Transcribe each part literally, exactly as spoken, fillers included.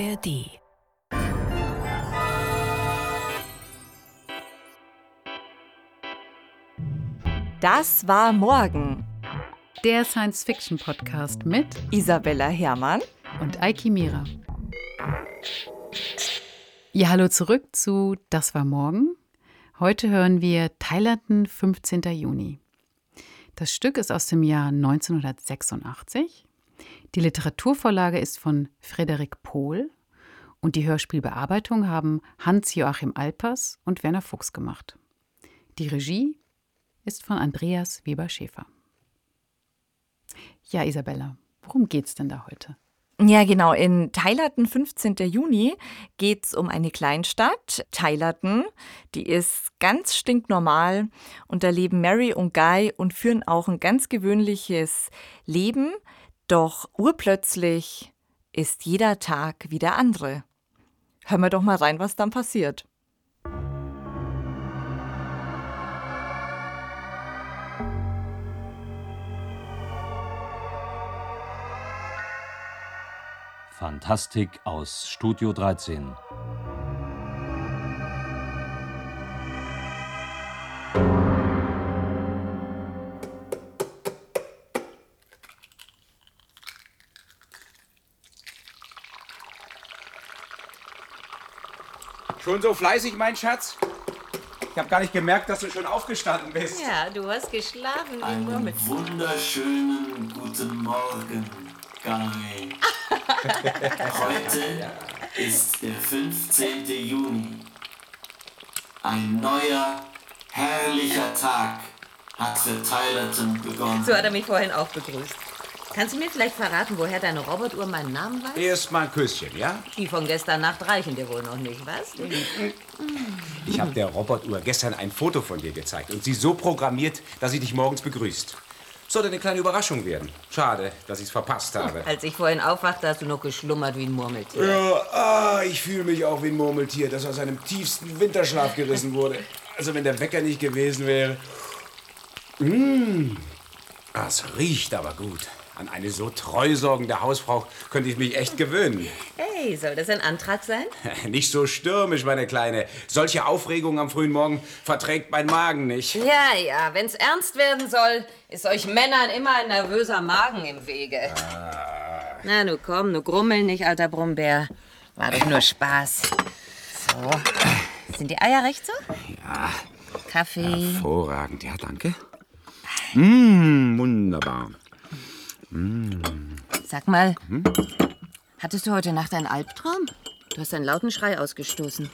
R D. Das war morgen. Der Science-Fiction-Podcast mit Isabella Herrmann und Eiki Mira. Ja, hallo zurück zu Das war morgen. Heute hören wir Thailerton, fünfzehnten Juni. Das Stück ist aus dem Jahr neunzehnhundertsechsundachtzig. Die Literaturvorlage ist von Frederik Pohl und die Hörspielbearbeitung haben Hans-Joachim Alpers und Werner Fuchs gemacht. Die Regie ist von Andreas Weber-Schäfer. Ja, Isabella, worum geht's denn da heute? Ja, genau. In Thailerton, fünfzehnten Juni, geht es um eine Kleinstadt, Thailerton. Die ist ganz stinknormal und da leben Mary und Guy und führen auch ein ganz gewöhnliches Leben. Doch urplötzlich ist jeder Tag wie der andere. Hören wir doch mal rein, was dann passiert. Fantastik aus Studio dreizehn. Schon so fleißig, mein Schatz? Ich habe gar nicht gemerkt, dass du schon aufgestanden bist. Ja, du hast geschlafen wie Einen Murmeltier. wunderschönen guten Morgen, Guy. Heute ist der fünfzehnte Juni. Ein neuer, herrlicher Tag hat für Thailerton begonnen. So hat er mich vorhin auch begrüßt. Kannst du mir vielleicht verraten, woher deine Robotuhr meinen Namen weiß? Erst mal ein Küsschen, ja? Die von gestern Nacht reichen dir wohl noch nicht, was? Ich habe der Robotuhr gestern ein Foto von dir gezeigt und sie so programmiert, dass sie dich morgens begrüßt. Sollte eine kleine Überraschung werden. Schade, dass ich es verpasst habe. Als ich vorhin aufwachte, hast du noch geschlummert wie ein Murmeltier. Ja, ah, ich fühle mich auch wie ein Murmeltier, das aus seinem tiefsten Winterschlaf gerissen wurde. Also wenn der Wecker nicht gewesen wäre. Mmh, das riecht aber gut. An eine so treu sorgende Hausfrau könnte ich mich echt gewöhnen. Hey, soll das ein Antrag sein? Nicht so stürmisch, meine Kleine. Solche Aufregung am frühen Morgen verträgt mein Magen nicht. Ja, ja, wenn's ernst werden soll, ist euch Männern immer ein nervöser Magen im Wege. Ah. Na, nu komm, nu grummel nicht, alter Brummbär. War doch nur Spaß. So, sind die Eier recht so? Ja. Kaffee. Hervorragend, ja, danke. Mmh, wunderbar. Sag mal, hm? Hattest du heute Nacht einen Albtraum? Du hast einen lauten Schrei ausgestoßen.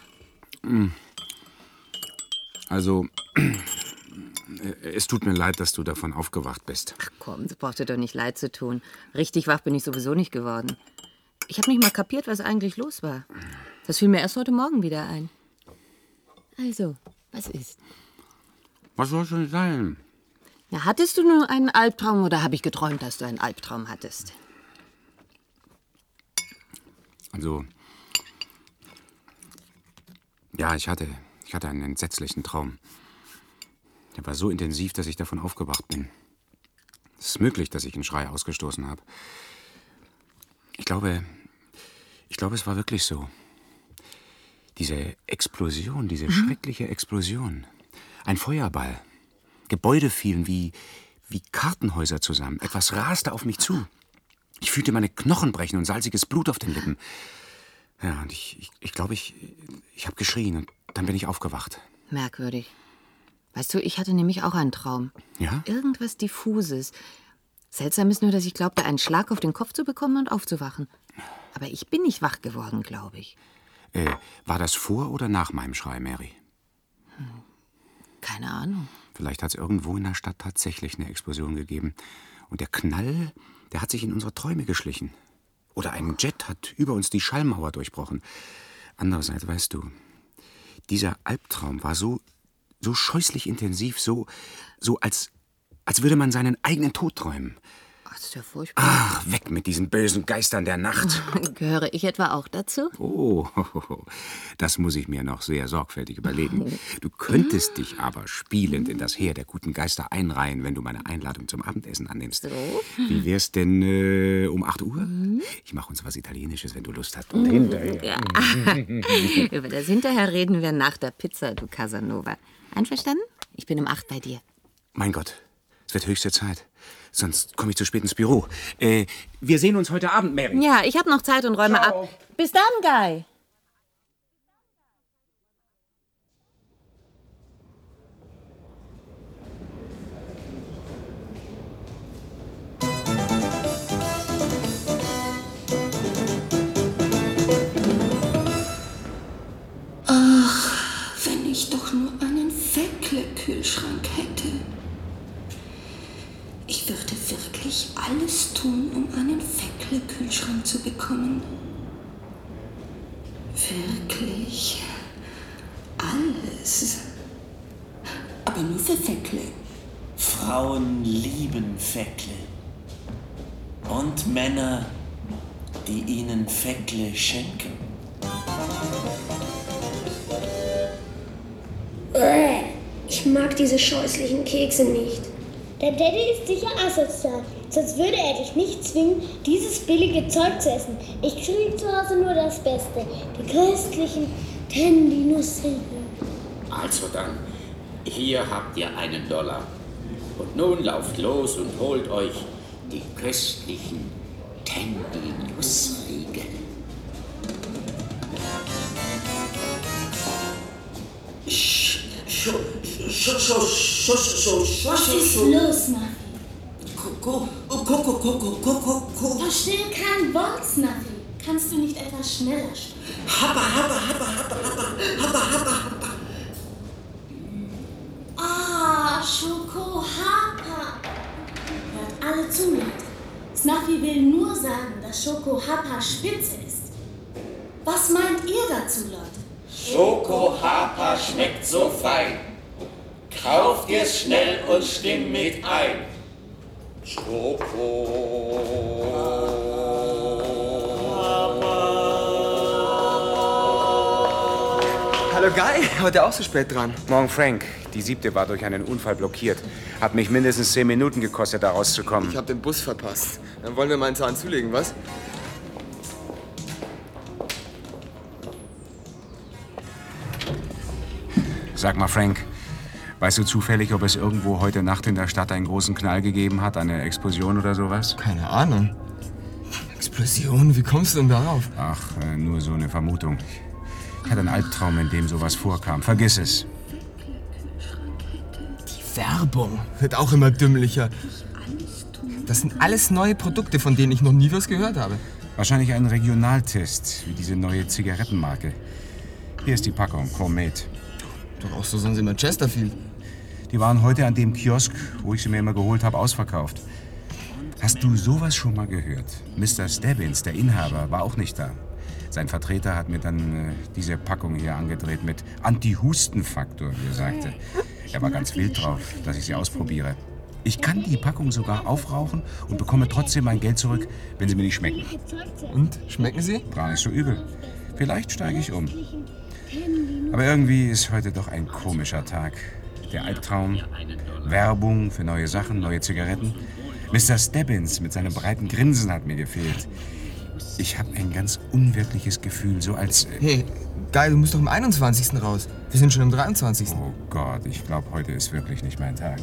Also, es tut mir leid, dass du davon aufgewacht bist. Ach komm, das braucht dir doch nicht leid zu tun. Richtig wach bin ich sowieso nicht geworden. Ich habe nicht mal kapiert, was eigentlich los war. Das fiel mir erst heute Morgen wieder ein. Also, was ist? Was soll schon sein? Na, hattest du nur einen Albtraum oder habe ich geträumt, dass du einen Albtraum hattest? Also, ja, ich hatte, ich hatte einen entsetzlichen Traum. Der war so intensiv, dass ich davon aufgewacht bin. Es ist möglich, dass ich einen Schrei ausgestoßen habe. Ich glaube, ich glaube, es war wirklich so. Diese Explosion, diese mhm. schreckliche Explosion. Ein Feuerball. Gebäude fielen wie, wie Kartenhäuser zusammen. Etwas raste auf mich zu. Ich fühlte meine Knochen brechen und salziges Blut auf den Lippen. Ja, und ich, ich, ich glaube, ich, ich habe geschrien und dann bin ich aufgewacht. Merkwürdig. Weißt du, ich hatte nämlich auch einen Traum. Ja? Irgendwas Diffuses. Seltsam ist nur, dass ich glaubte, einen Schlag auf den Kopf zu bekommen und aufzuwachen. Aber ich bin nicht wach geworden, glaube ich. Äh, war das vor oder nach meinem Schrei, Mary? Hm, keine Ahnung. Vielleicht hat es irgendwo in der Stadt tatsächlich eine Explosion gegeben. Und der Knall, der hat sich in unsere Träume geschlichen. Oder ein Jet hat über uns die Schallmauer durchbrochen. Andererseits, weißt du, dieser Albtraum war so, so scheußlich intensiv, so, so als, als würde man seinen eigenen Tod träumen. Ach, das ist ja furchtbar. Ach, weg mit diesen bösen Geistern der Nacht. Gehöre ich etwa auch dazu? Oh, das muss ich mir noch sehr sorgfältig überlegen. Du könntest dich aber spielend in das Heer der guten Geister einreihen, wenn du meine Einladung zum Abendessen annimmst. So? Wie wär's denn äh, um acht Uhr? Ich mache uns was Italienisches, wenn du Lust hast. Und hinterher. Ja. Über das Hinterher reden wir nach der Pizza, du Casanova. Einverstanden? Ich bin um acht bei dir. Mein Gott, es wird höchste Zeit. Sonst komme ich zu spät ins Büro. Äh, wir sehen uns heute Abend, Mary. Ja, ich habe noch Zeit und räume Ciao. ab. Bis dann, Guy. Ach, wenn ich doch nur einen Weckle-Kühlschrank hätte. Ich würde wirklich alles tun, um einen Weckle-Kühlschrank zu bekommen. Wirklich. Alles. Aber nur für Weckle. Frauen lieben Weckle. Und Männer, die ihnen Weckle schenken. Ich mag diese scheußlichen Kekse nicht. Der Daddy ist sicher asozial, sonst würde er dich nicht zwingen, dieses billige Zeug zu essen. Ich kriege zu Hause nur das Beste, die köstlichen Tandy-Nussriegel. Also dann, hier habt ihr einen Dollar. Und nun lauft los und holt euch die köstlichen Tandy-Nussriegel. Was ist los, Snuffy? Verstehe kein Wort, Snuffy. Kannst du nicht etwas schneller sprechen? Happa, happa, happa, happa, happa, happa, happa, happa. Ah, Schoko Happa. Hört alle zu, Leute. Snuffy will nur sagen, dass Schoko Happa spitze ist. Was meint ihr dazu, Leute? Schoko Happa schmeckt so fein. Kauft ihr's schnell und stimmt mit ein. Schoko Hallo Guy, heute auch so spät dran. Morgen Frank. Die siebte war durch einen Unfall blockiert. Hat mich mindestens zehn Minuten gekostet, da rauszukommen. Ich habe den Bus verpasst. Dann wollen wir mal einen Zahn zulegen, was? Sag mal, Frank, weißt du zufällig, ob es irgendwo heute Nacht in der Stadt einen großen Knall gegeben hat? Eine Explosion oder sowas? Keine Ahnung. Explosion? Wie kommst du denn darauf? Ach, äh, nur so eine Vermutung. Ich hatte einen Albtraum, in dem sowas vorkam. Vergiss es. Die Werbung wird auch immer dümmlicher. Das sind alles neue Produkte, von denen ich noch nie was gehört habe. Wahrscheinlich ein Regionaltest, wie diese neue Zigarettenmarke. Hier ist die Packung, Comet. Doch auch so sind sie immer Chesterfield. Die waren heute an dem Kiosk, wo ich sie mir immer geholt habe, ausverkauft. Hast du sowas schon mal gehört? Mister Stebbins, der Inhaber, war auch nicht da. Sein Vertreter hat mir dann äh, diese Packung hier angedreht mit Anti-Husten-Faktor, wie er sagte. Er war ganz wild drauf, dass ich sie ausprobiere. Ich kann die Packung sogar aufrauchen und bekomme trotzdem mein Geld zurück, wenn sie mir nicht schmecken. Und? Schmecken sie? Gar nicht so übel. Vielleicht steige ich um. Aber irgendwie ist heute doch ein komischer Tag. Der Albtraum, Werbung für neue Sachen, neue Zigaretten. Mister Stebbins mit seinem breiten Grinsen hat mir gefehlt. Ich habe ein ganz unwirkliches Gefühl, so als... Äh hey, Guy, du musst doch am einundzwanzigsten raus. Wir sind schon am dreiundzwanzigsten Oh Gott, ich glaube, heute ist wirklich nicht mein Tag.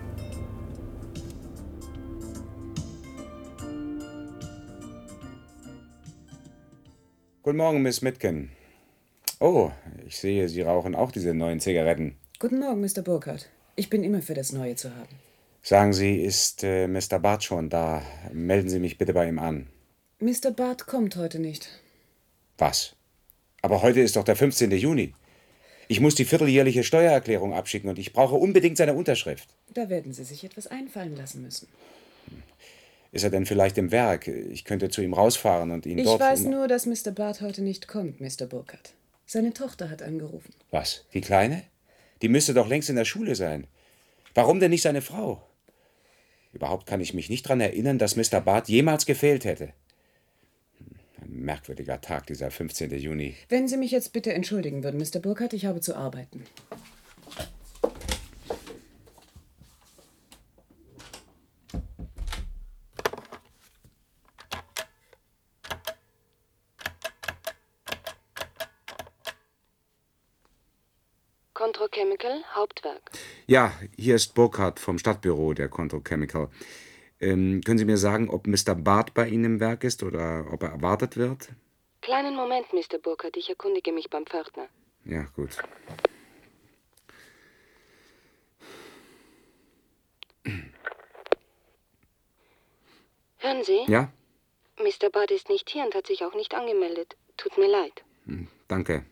Guten Morgen, Miss Mitken. Oh, ich sehe, Sie rauchen auch diese neuen Zigaretten. Guten Morgen, Mister Burkhardt. Ich bin immer für das Neue zu haben. Sagen Sie, ist äh, Mister Bart schon da? Melden Sie mich bitte bei ihm an. Mister Bart kommt heute nicht. Was? Aber heute ist doch der fünfzehnte Juni. Ich muss die vierteljährliche Steuererklärung abschicken und ich brauche unbedingt seine Unterschrift. Da werden Sie sich etwas einfallen lassen müssen. Ist er denn vielleicht im Werk? Ich könnte zu ihm rausfahren und ihn Ich dort... Ich weiß nur, dass Mister Bart heute nicht kommt, Mister Burkhardt. Seine Tochter hat angerufen. Was? Die Kleine? Die müsste doch längst in der Schule sein. Warum denn nicht seine Frau? Überhaupt kann ich mich nicht daran erinnern, dass Mister Barth jemals gefehlt hätte. Ein merkwürdiger Tag, dieser fünfzehnte Juni. Wenn Sie mich jetzt bitte entschuldigen würden, Mister Burkhardt, ich habe zu arbeiten. Contro Chemical, Hauptwerk. Ja, hier ist Burkhardt vom Stadtbüro der Contro Chemical. Ähm, können Sie mir sagen, ob Mister Barth bei Ihnen im Werk ist oder ob er erwartet wird? Kleinen Moment, Mister Burkhardt, ich erkundige mich beim Pförtner. Ja, gut. Hören Sie? Ja? Mister Barth ist nicht hier und hat sich auch nicht angemeldet. Tut mir leid. Hm, danke.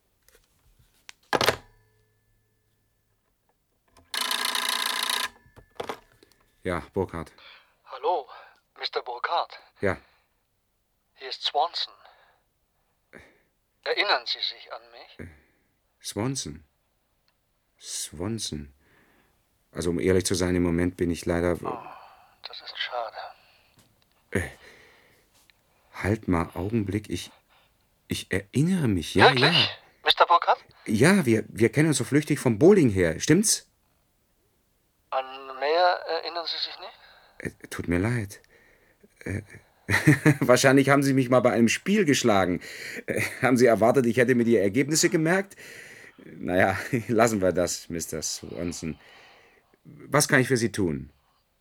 Ja, Burkhardt. Hallo, Mister Burkhardt. Ja. Hier ist Swanson. Erinnern Sie sich an mich? Swanson. Swanson. Also, um ehrlich zu sein, im Moment bin ich leider... Oh, das ist schade. Äh, halt mal, Augenblick. Ich, ich erinnere mich. Ja, Wirklich? ja. Mister Burkhardt? Ja, wir, wir kennen uns so flüchtig vom Bowling her. Stimmt's? An mehr erinnern Sie sich nicht? Äh, tut mir leid. Äh, wahrscheinlich haben Sie mich mal bei einem Spiel geschlagen. Äh, haben Sie erwartet, ich hätte mir die Ergebnisse gemerkt? Naja, lassen wir das, Mister Swanson. Was kann ich für Sie tun?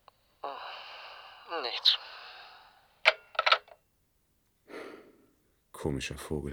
Nichts. Komischer Vogel.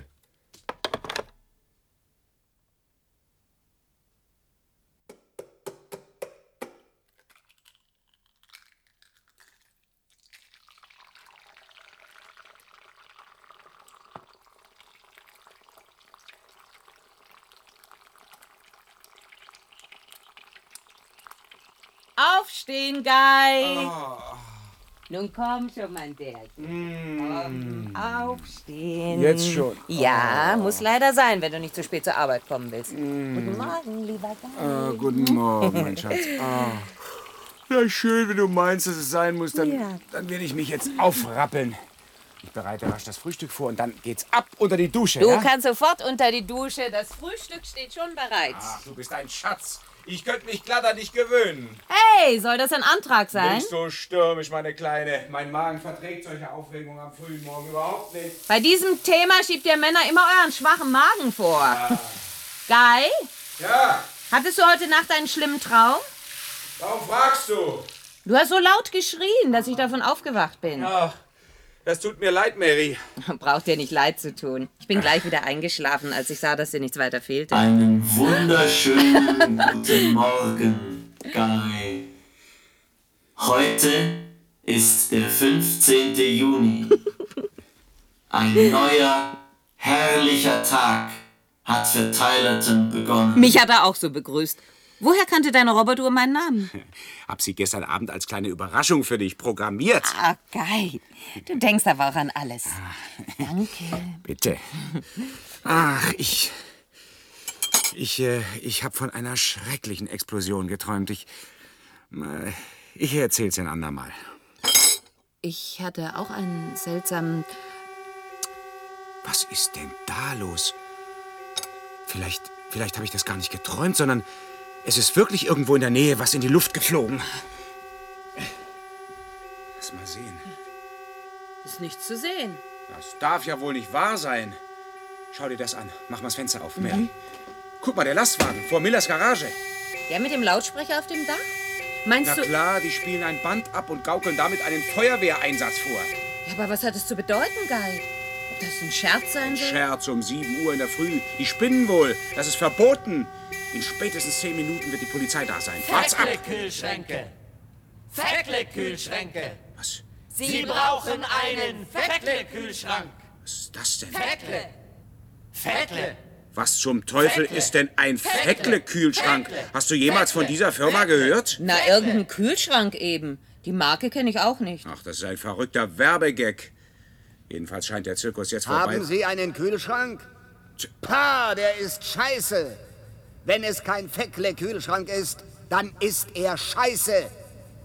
Aufstehen, Guy! Oh. Nun komm schon, mein Bärchen. Mm. Komm, aufstehen. Jetzt schon? Ja, Oh. muss leider sein, wenn du nicht zu spät zur Arbeit kommen willst. Mm. Guten Morgen, lieber Guy. Oh, guten Morgen, mein Schatz. Oh. Ja, schön, wenn du meinst, dass es sein muss. Dann, Ja. dann werde ich mich jetzt aufrappeln. Ich bereite rasch das Frühstück vor und dann geht's ab unter die Dusche. Du ja? kannst sofort unter die Dusche. Das Frühstück steht schon bereit. Ach, du bist ein Schatz. Ich könnte mich glatt an dich gewöhnen. Hey, soll das ein Antrag sein? Nicht so stürmisch, meine Kleine. Mein Magen verträgt solche Aufregung am frühen Morgen überhaupt nicht. Bei diesem Thema schiebt ihr Männer immer euren schwachen Magen vor. Ja. Guy? Ja? Hattest du heute Nacht einen schlimmen Traum? Warum fragst du? Du hast so laut geschrien, dass ich davon aufgewacht bin. Ach, das tut mir leid, Mary. Braucht dir nicht leid zu tun. Ich bin gleich wieder eingeschlafen, als ich sah, dass dir nichts weiter fehlte. Einen wunderschönen guten Morgen, Guy. Heute ist der fünfzehnte Juni. Ein neuer, herrlicher Tag hat für Tylerton begonnen. Mich hat er auch so begrüßt. Woher kannte deine Roboter meinen Namen? Hab sie gestern Abend als kleine Überraschung für dich programmiert. Ah, Guy. Du denkst aber auch an alles. Danke. Bitte. Ach, ich... Ich, äh, ich habe von einer schrecklichen Explosion geträumt. Ich... Äh, ich erzähl's ein andermal. Ich hatte auch einen seltsamen... Was ist denn da los? Vielleicht, vielleicht habe ich das gar nicht geträumt, sondern... Es ist wirklich irgendwo in der Nähe was in die Luft geflogen. Lass mal sehen. Ist nichts zu sehen. Das darf ja wohl nicht wahr sein. Schau dir das an. Mach mal das Fenster auf, Mary. Mhm. Guck mal, der Lastwagen vor Millers Garage. Der mit dem Lautsprecher auf dem Dach? Meinst Na du... klar, die spielen ein Band ab und gaukeln damit einen Feuerwehreinsatz vor. Ja, aber was hat es zu bedeuten, Guy? Ob das ein Scherz sein soll? Scherz um sieben Uhr in der Früh. Die spinnen wohl. Das ist verboten. In spätestens zehn Minuten wird die Polizei da sein. Fahrt's ab! Feckle-Kühlschränke! Feckle-Kühlschränke! Was? Sie brauchen einen Feckle-Kühlschrank! Was ist das denn? Feckle! Feckle! Was zum Teufel Feckle. ist denn ein Feckle. Feckle-Kühlschrank? Feckle. Hast du jemals Feckle. von dieser Firma gehört? Na, irgendein Kühlschrank eben. Die Marke kenne ich auch nicht. Ach, das ist ein verrückter Werbegag. Jedenfalls scheint der Zirkus jetzt vorbei... Haben Sie einen Kühlschrank? Pah, der ist scheiße. Wenn es kein Feckle-Kühlschrank ist, dann ist er scheiße.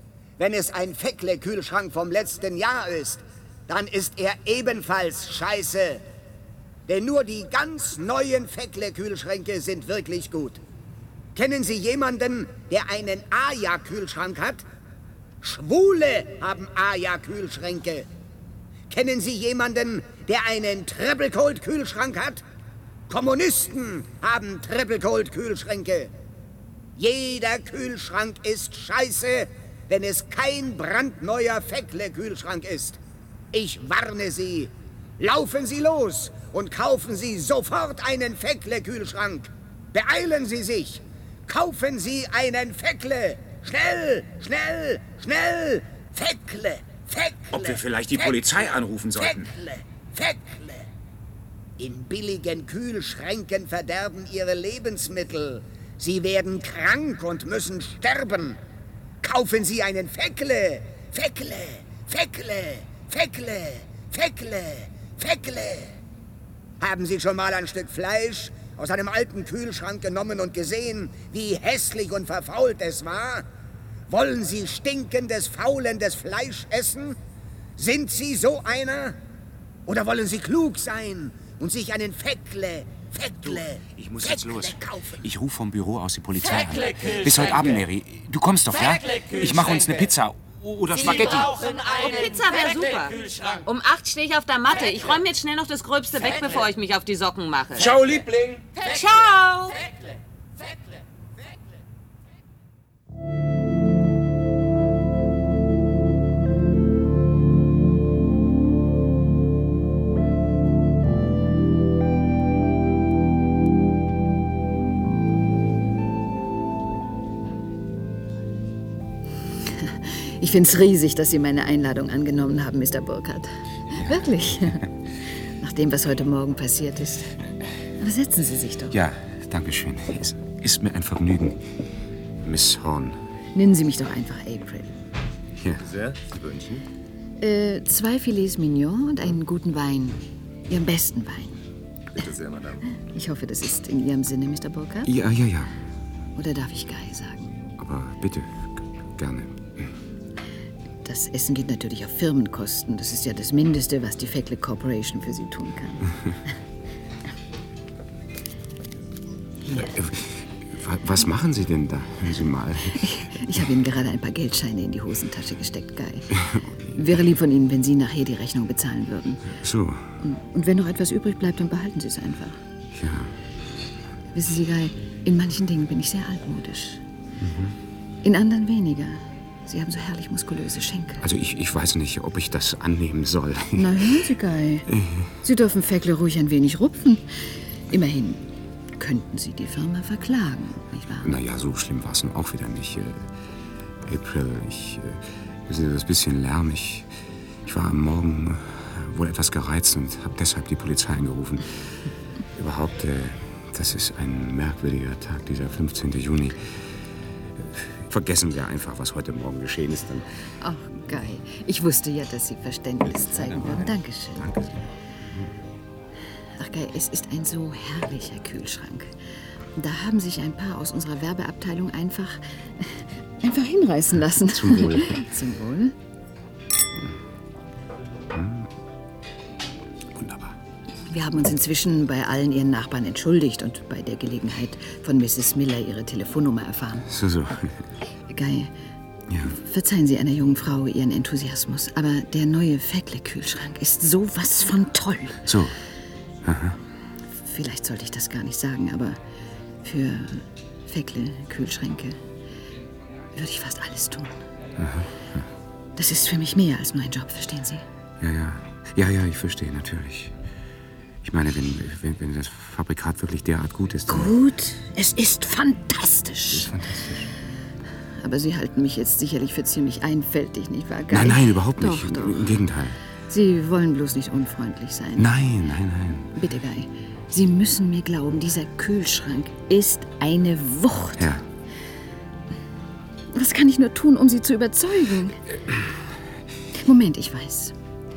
wenn es ein Feckle-Kühlschrank vom letzten Jahr ist, dann ist er ebenfalls scheiße. Denn nur die ganz neuen Feckle-Kühlschränke sind wirklich gut. Kennen Sie jemanden, der einen Aja-Kühlschrank hat? Schwule haben Aja-Kühlschränke. Kennen Sie jemanden, der einen Triple-Cold-Kühlschrank hat? Kommunisten haben Triple-Cold-Kühlschränke. Jeder Kühlschrank ist scheiße, wenn es kein brandneuer Feckle-Kühlschrank ist. Ich warne Sie, laufen Sie los und kaufen Sie sofort einen Feckle-Kühlschrank. Beeilen Sie sich, kaufen Sie einen Feckle. Schnell, schnell, schnell, Feckle, Feckle. Ob wir vielleicht die Feckle, Polizei anrufen sollten? Feckle, Feckle. In billigen Kühlschränken verderben Ihre Lebensmittel. Sie werden krank und müssen sterben. Kaufen Sie einen Feckle, Feckle, Feckle, Feckle, Feckle, Feckle. Haben Sie schon mal ein Stück Fleisch aus einem alten Kühlschrank genommen und gesehen, wie hässlich und verfault es war? Wollen Sie stinkendes, faulendes Fleisch essen? Sind Sie so einer? Oder wollen Sie klug sein und sich einen Feckle, Feckle, Ich muss Feckle jetzt los. kaufen? Ich rufe vom Büro aus die Polizei an. Feckle-Kühlschränke. Bis heute Abend, Mary. Du kommst doch, ja? Ich mache uns eine Pizza oder Spaghetti. Oh, Pizza wäre super. Um acht stehe ich auf der Matte. Ich räume jetzt schnell noch das Gröbste weg, bevor ich mich auf die Socken mache. Ciao, Liebling. Ciao. Ich finde es riesig, dass Sie meine Einladung angenommen haben, Mister Burkhardt. Wirklich. Nach dem, was heute Morgen passiert ist. Aber setzen Sie sich doch. Ja, danke schön. Es ist mir ein Vergnügen. Miss Horn. Nennen Sie mich doch einfach April. Hier. Sehr, Böhnchen. Äh, zwei Filets Mignon und einen guten Wein. Ihren besten Wein. Bitte sehr, Madame. Ich hoffe, das ist in Ihrem Sinne, Mister Burkhardt. Ja, ja, ja. Oder darf ich Guy sagen? Aber bitte, gerne. Das Essen geht natürlich auf Firmenkosten. Das ist ja das Mindeste, was die Feckle Corporation für Sie tun kann. Hier. Was machen Sie denn da, hören Sie mal? Ich habe Ihnen gerade ein paar Geldscheine in die Hosentasche gesteckt, Guy. Wäre lieb von Ihnen, wenn Sie nachher die Rechnung bezahlen würden. So. Und, und wenn noch etwas übrig bleibt, dann behalten Sie es einfach. Ja. Wissen Sie, Guy, in manchen Dingen bin ich sehr altmodisch. Mhm. In anderen weniger. Sie haben so herrlich muskulöse Schenkel. Also ich, ich weiß nicht, ob ich das annehmen soll. Na, hören Sie, Guy. Sie dürfen Feckle ruhig ein wenig rupfen. Immerhin könnten Sie die Firma verklagen, nicht wahr? Naja, so schlimm war es nun auch wieder nicht. Äh, April, ich... Äh, wissen Sie, das bisschen Lärm. Ich, ich war am Morgen äh, wohl etwas gereizt und habe deshalb die Polizei angerufen. Überhaupt, äh, das ist ein merkwürdiger Tag, dieser fünfzehnten Juni. Vergessen wir einfach, was heute Morgen geschehen ist. Dann Ach, Guy, ich wusste ja, dass Sie Verständnis zeigen würden. Dankeschön. Danke. Ach, Guy, es ist ein so herrlicher Kühlschrank. Da haben sich ein paar aus unserer Werbeabteilung einfach, einfach hinreißen lassen. Zum Wohl. Zum Wohl. Wunderbar. Wir haben uns inzwischen bei allen Ihren Nachbarn entschuldigt und bei der Gelegenheit von Misses Miller Ihre Telefonnummer erfahren. So, so. Guy, Ja. verzeihen Sie einer jungen Frau Ihren Enthusiasmus, aber der neue Feckle-Kühlschrank ist sowas von toll. So. Aha. Vielleicht sollte ich das gar nicht sagen, aber für Feckle-Kühlschränke würde ich fast alles tun. Aha. Das ist für mich mehr als nur ein Job, verstehen Sie? Ja, ja. Ja, ja, ich verstehe, natürlich. Ich meine, wenn, wenn, wenn das Fabrikat wirklich derart gut ist... dann- Gut, es ist fantastisch. Das ist fantastisch. Aber Sie halten mich jetzt sicherlich für ziemlich einfältig, nicht wahr, Guy? Nein, nein, überhaupt nicht. Doch, doch. Im Gegenteil. Sie wollen bloß nicht unfreundlich sein. Nein, nein, nein. Bitte, Guy, Sie müssen mir glauben, dieser Kühlschrank ist eine Wucht. Ja. Was kann ich nur tun, um Sie zu überzeugen? Moment, ich weiß.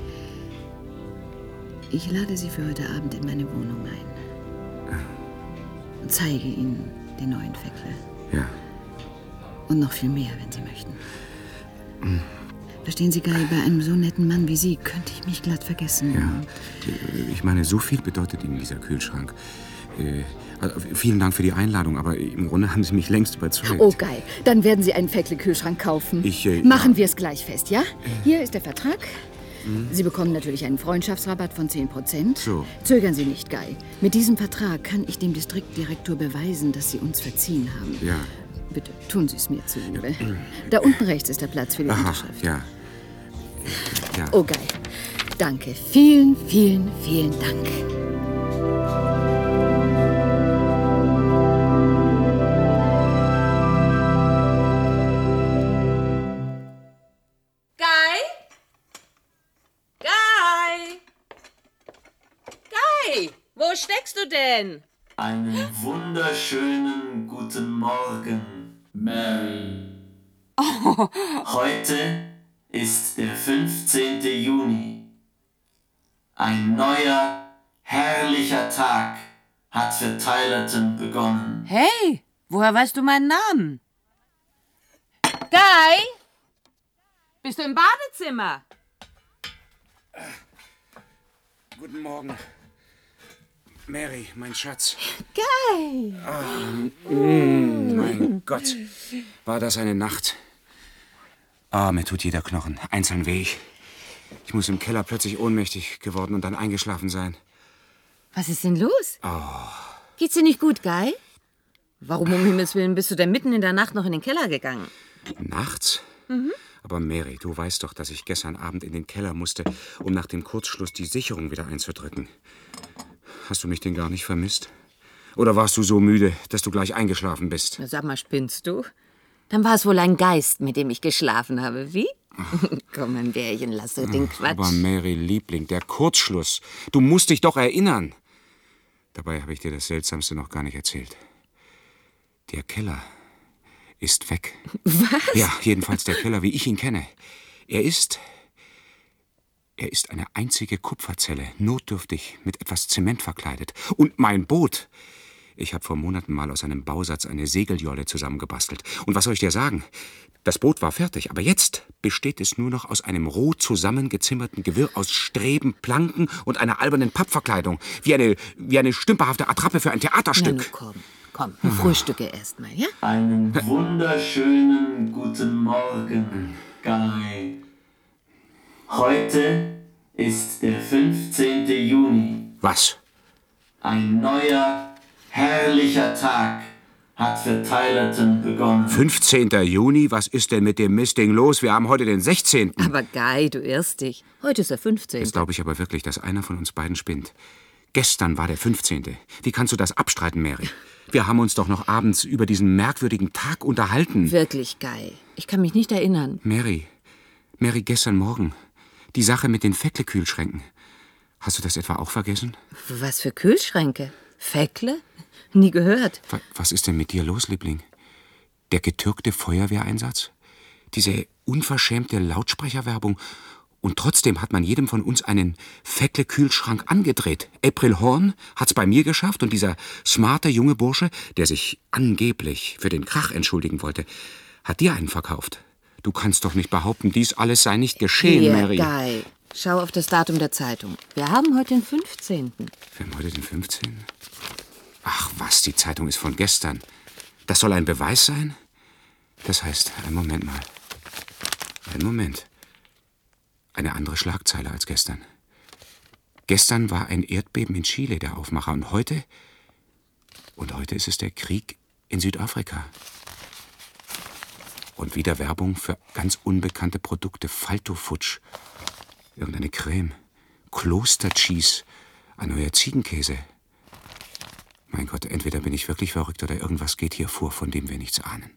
Ich lade Sie für heute Abend in meine Wohnung ein. Und zeige Ihnen den neuen Feckle. Ja. Und noch viel mehr, wenn Sie möchten. Verstehen Sie, Guy, bei einem so netten Mann wie Sie könnte ich mich glatt vergessen. Ja, ich meine, so viel bedeutet Ihnen dieser Kühlschrank. Äh, also vielen Dank für die Einladung, aber im Grunde haben Sie mich längst überzeugt. Oh, Guy, dann werden Sie einen Feckle-Kühlschrank kaufen. Ich, äh, Machen ja. wir es gleich fest, ja? Hier ist der Vertrag. Sie bekommen natürlich einen Freundschaftsrabatt von zehn Prozent. So. Zögern Sie nicht, Guy. Mit diesem Vertrag kann ich dem Distriktdirektor beweisen, dass Sie uns verziehen haben. Ja. Bitte, tun Sie es mir zuliebe. Da unten rechts ist der Platz für die Aha, Unterschrift. ja. ja. Oh, Guy. Danke. Vielen, vielen, vielen Dank. Guy? Guy? Guy, wo steckst du denn? Einen wunderschönen guten Morgen, Mary. Oh. Heute ist der fünfzehnte Juni. Ein neuer, herrlicher Tag hat für Tylerton begonnen. Hey, woher weißt du meinen Namen? Guy? Bist du im Badezimmer? Guten Morgen. Mary, mein Schatz. Guy! Oh, mm, mein Gott, war das eine Nacht. Ah, mir tut jeder Knochen einzeln weh. Ich muss im Keller plötzlich ohnmächtig geworden und dann eingeschlafen sein. Was ist denn los? Oh. Geht's dir nicht gut, Guy? Warum um Himmels Willen bist du denn mitten in der Nacht noch in den Keller gegangen? Nachts? Mhm. Aber Mary, du weißt doch, dass ich gestern Abend in den Keller musste, um nach dem Kurzschluss die Sicherung wieder einzudrücken. Hast du mich denn gar nicht vermisst? Oder warst du so müde, dass du gleich eingeschlafen bist? Na, sag mal, spinnst du? Dann war es wohl ein Geist, mit dem ich geschlafen habe, wie? Komm, mein Bärchen, lass so den Quatsch. Aber Mary, Liebling, der Kurzschluss. Du musst dich doch erinnern. Dabei habe ich dir das Seltsamste noch gar nicht erzählt. Der Keller ist weg. Was? Ja, jedenfalls der Keller, wie ich ihn kenne. Er ist... Er ist eine einzige Kupferzelle, notdürftig, mit etwas Zement verkleidet. Und mein Boot... Ich habe vor Monaten mal aus einem Bausatz eine Segeljolle zusammengebastelt. Und was soll ich dir sagen? Das Boot war fertig, aber jetzt besteht es nur noch aus einem roh zusammengezimmerten Gewirr aus Streben, Planken und einer albernen Pappverkleidung. Wie eine, wie eine stümperhafte Attrappe für ein Theaterstück. Na, nun komm, komm, frühstücke erst mal, ja? Einen wunderschönen guten Morgen, Guy. Heute ist der fünfzehnte Juni. Was? Ein neuer, herrlicher Tag hat für Tylerton begonnen. fünfzehnter Juni? Was ist denn mit dem Mistding los? Wir haben heute den sechzehnten Aber Guy, du irrst dich. Heute ist der fünfzehnte Jetzt glaube ich aber wirklich, dass einer von uns beiden spinnt. Gestern war der fünfzehnte Wie kannst du das abstreiten, Mary? Wir haben uns doch noch abends über diesen merkwürdigen Tag unterhalten. Wirklich, Guy. Ich kann mich nicht erinnern. Mary, Mary, gestern Morgen. Die Sache mit den Feckle-Kühlschränken. Hast du das etwa auch vergessen? Was für Kühlschränke? Feckle? Nie gehört. Was ist denn mit dir los, Liebling? Der getürkte Feuerwehreinsatz? Diese unverschämte Lautsprecherwerbung? Und trotzdem hat man jedem von uns einen Feckle-Kühlschrank angedreht. April Horn hat's bei mir geschafft und dieser smarte junge Bursche, der sich angeblich für den Krach entschuldigen wollte, hat dir einen verkauft. Du kannst doch nicht behaupten, dies alles sei nicht geschehen, Hier, Mary. Guy, schau auf das Datum der Zeitung. Wir haben heute den fünfzehnten Wir haben heute den fünfzehnten Ach was, die Zeitung ist von gestern. Das soll ein Beweis sein? Das heißt, einen Moment mal. Einen Moment. Eine andere Schlagzeile als gestern. Gestern war ein Erdbeben in Chile der Aufmacher und heute... Und heute ist es der Krieg in Südafrika. Und wieder Werbung für ganz unbekannte Produkte. Faltofutsch, irgendeine Creme, Kloster-Cheese, ein neuer Ziegenkäse. Mein Gott, entweder bin ich wirklich verrückt oder irgendwas geht hier vor, von dem wir nichts ahnen.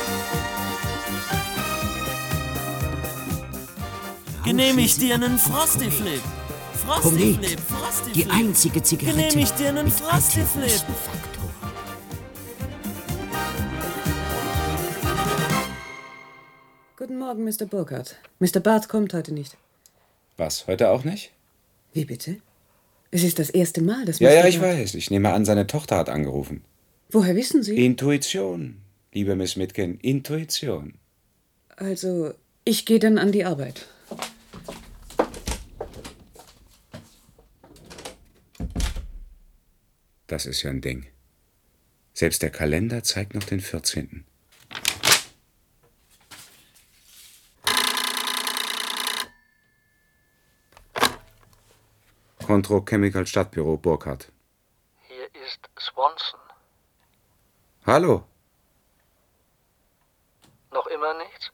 Genehmigt dir einen Frosty-Flip. Frosty-Flip, Frosty-Flip. Die einzige Zigarette Genehmigt dir einen mit Frosty-Flip. Antihustenfaktor. Guten Morgen, Mister Burkhardt. Mister Barth kommt heute nicht. Was, heute auch nicht? Wie bitte? Es ist das erste Mal, dass Ja, Mister ja, ich Barth- weiß. Ich nehme an, seine Tochter hat angerufen. Woher wissen Sie? Intuition, liebe Miss Mitkin, Intuition. Also, Ich gehe dann an die Arbeit. Das ist ja ein Ding. Selbst der Kalender zeigt noch den vierzehnten Contro Chemical Stadtbüro, Burkhardt. Hier ist Swanson. Hallo. Noch immer nichts?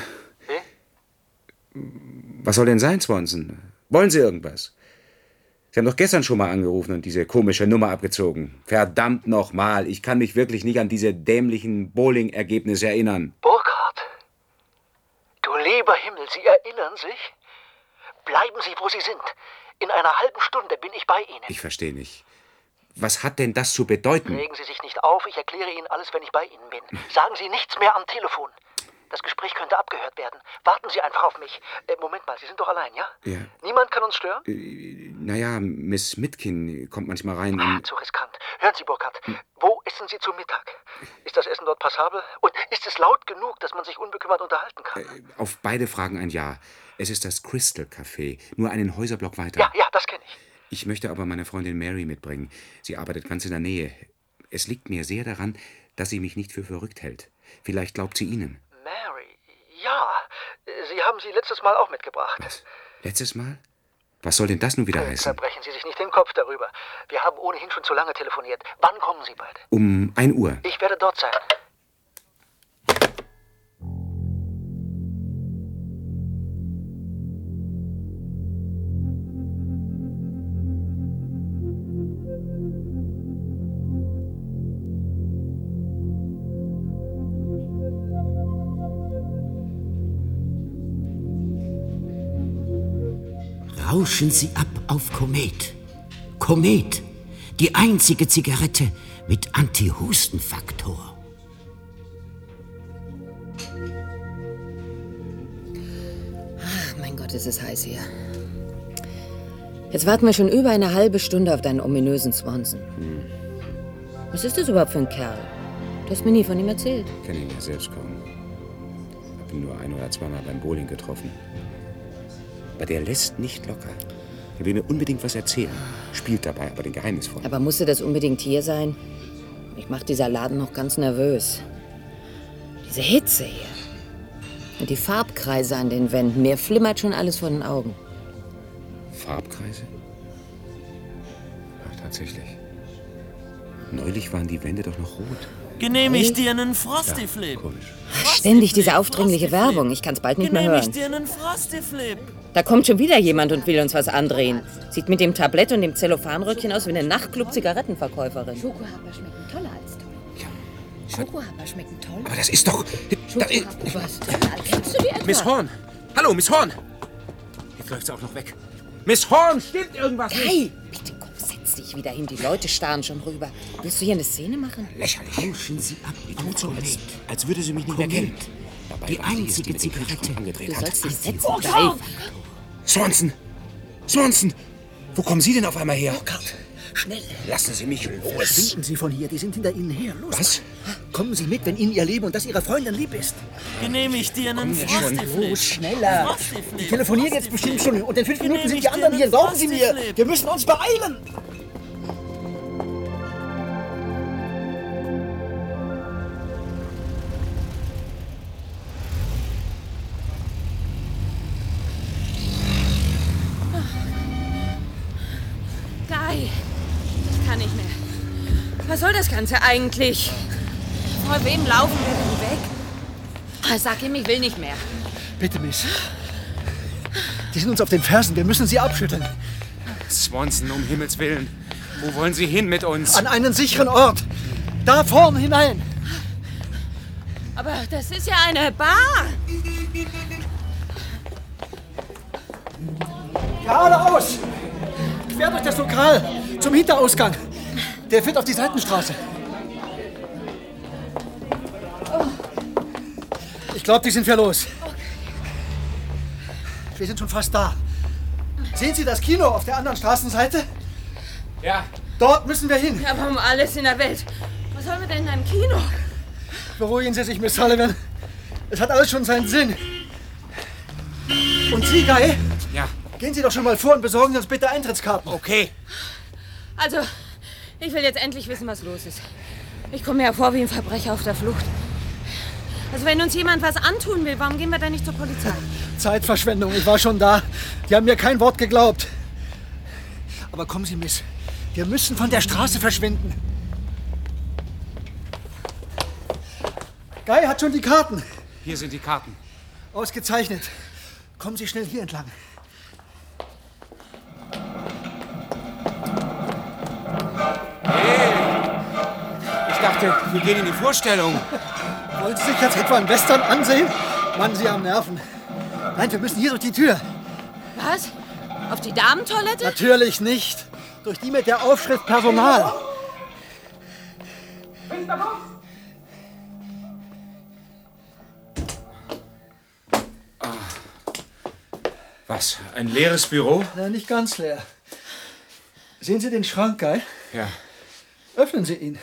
Wie? Was soll denn sein, Swanson? Wollen Sie irgendwas? Sie haben doch gestern schon mal angerufen und diese komische Nummer abgezogen. Verdammt nochmal, ich kann mich wirklich nicht an diese dämlichen Bowling-Ergebnisse erinnern. Burkhardt, du lieber Himmel, Sie erinnern sich? Bleiben Sie, wo Sie sind. In einer halben Stunde bin ich bei Ihnen. Ich verstehe nicht. Was hat denn das zu bedeuten? Regen Sie sich nicht auf, ich erkläre Ihnen alles, wenn ich bei Ihnen bin. Sagen Sie nichts mehr am Telefon. Das Gespräch könnte abgehört werden. Warten Sie einfach auf mich. Äh, Moment mal, Sie sind doch allein, ja? Ja. Niemand kann uns stören? Äh, naja, Miss Mitkin kommt manchmal rein Ah, und... zu riskant. Hören Sie, Burkhardt, wo essen Sie zu Mittag? Ist das Essen dort passabel? Und ist es laut genug, dass man sich unbekümmert unterhalten kann? Äh, auf beide Fragen ein Ja. Es ist das Crystal Café, nur einen Häuserblock weiter. Ja, ja, das kenne ich. Ich möchte aber meine Freundin Mary mitbringen. Sie arbeitet ganz in der Nähe. Es liegt mir sehr daran, dass sie mich nicht für verrückt hält. Vielleicht glaubt sie Ihnen. Mary, ja. Sie haben sie letztes Mal auch mitgebracht. Was? Letztes Mal? Was soll denn das nun wieder heißen? Zerbrechen Sie sich nicht den Kopf darüber. Wir haben ohnehin schon zu lange telefoniert. Wann kommen Sie beide? Um ein Uhr. Ich werde dort sein. Rauschen Sie ab auf Komet. Komet, die einzige Zigarette mit Anti-Husten-Faktor. Ach, mein Gott, ist es heiß hier. Jetzt warten wir schon über eine halbe Stunde auf deinen ominösen Swanson. Hm. Was ist das überhaupt für ein Kerl? Du hast mir nie von ihm erzählt. Ich kenne ihn ja selbst kaum. Hab ihn nur ein oder zweimal beim Bowling getroffen. Aber der lässt nicht locker. Er will mir unbedingt was erzählen. Spielt dabei aber den Geheimnisvollen. Aber musste das unbedingt hier sein? Mich macht dieser Laden noch ganz nervös. Diese Hitze hier. Und die Farbkreise an den Wänden. Mir flimmert schon alles vor den Augen. Farbkreise? Ach, tatsächlich. Neulich waren die Wände doch noch rot. Genehmigt dir einen Frosty-Flip. Ja, komisch. Ständig diese aufdringliche Werbung. Ich kann's bald nicht mehr hören. Genehmigt dir einen Frosty-Flip. Da kommt schon wieder jemand und will uns was andrehen. Sieht mit dem Tablett und dem Zellophanröckchen aus wie eine Nachtclub-Zigarettenverkäuferin. Schokohaber schmecken toller als toll. Ja. Schokohaber schmecken toll. Aber das ist doch... Das ist, Was? Kennst du die etwa? Miss Horn! Hallo, Miss Horn! Jetzt läuft sie auch noch weg. Miss Horn, stimmt irgendwas nicht? Hey, bitte komm, setz dich wieder hin. Die Leute starren schon rüber. Willst du hier eine Szene machen? Lächerlich. Rauschen Sie ab auf So, als, Komet. als würde sie mich nicht mehr Komet, kennen. Dabei die war sie es, einzige mir den Kühlschrank Zigarette. angedreht Du hat. sollst dich setzen, Oh, Guy. Swanson! Swanson! Wo kommen Sie denn auf einmal her? Burkhardt, schnell. Lassen Sie mich los. Verschwinden Sie von hier, die sind hinter Ihnen her. Los. Was? Kommen Sie mit, wenn Ihnen Ihr Leben und das Ihrer Freundin lieb ist. Genehmigt dir einen Los, Frosty-Flip. schneller. Frosty-Flip. Die telefonieren jetzt bestimmt schon und in fünf Minuten sind die Genehmigt anderen dir hier. einen Glauben Sie mir, Frosty-Flip. wir müssen uns beeilen. Guy, ich kann nicht mehr. Was soll das Ganze eigentlich? Vor wem laufen wir denn weg? Ah, sag ihm, ich will nicht mehr. Bitte, Miss. Die sind uns auf den Fersen, wir müssen sie abschütteln. Swanson, um Himmels Willen. Wo wollen Sie hin mit uns? An einen sicheren Ort. Da vorne hinein. Aber das ist ja eine Bar. Geradeaus. Quer durch das Lokal. Zum Hinterausgang. Der führt auf die Seitenstraße. Ich glaube, die sind wir los. Wir sind schon fast da. Sehen Sie das Kino auf der anderen Straßenseite? Ja. Dort müssen wir hin. Aber um alles in der Welt. Was sollen wir denn in einem Kino? Beruhigen Sie sich, Miss Sullivan. Es hat alles schon seinen Sinn. Und Sie, Guy? Ja. Gehen Sie doch schon mal vor und besorgen Sie uns bitte Eintrittskarten. Okay. Also, ich will jetzt endlich wissen, was los ist. Ich komme mir ja vor wie ein Verbrecher auf der Flucht. Also wenn uns jemand was antun will, warum gehen wir dann nicht zur Polizei? Zeitverschwendung, ich war schon da. Die haben mir kein Wort geglaubt. Aber kommen Sie, Miss. Wir müssen von der Straße verschwinden. Guy hat schon die Karten. Hier sind die Karten. Ausgezeichnet. Kommen Sie schnell hier entlang. Ich dachte, wir gehen in die Vorstellung. Wollen Sie sich jetzt etwa einen Western ansehen? Mann, Sie haben Nerven. Nein, wir müssen hier durch die Tür. Was? Auf die Damentoilette? Natürlich nicht. Durch die mit der Aufschrift Personal. Was? Ein leeres Büro? Na, nicht ganz leer. Sehen Sie den Schrank, Guy? Ja. Öffnen Sie ihn.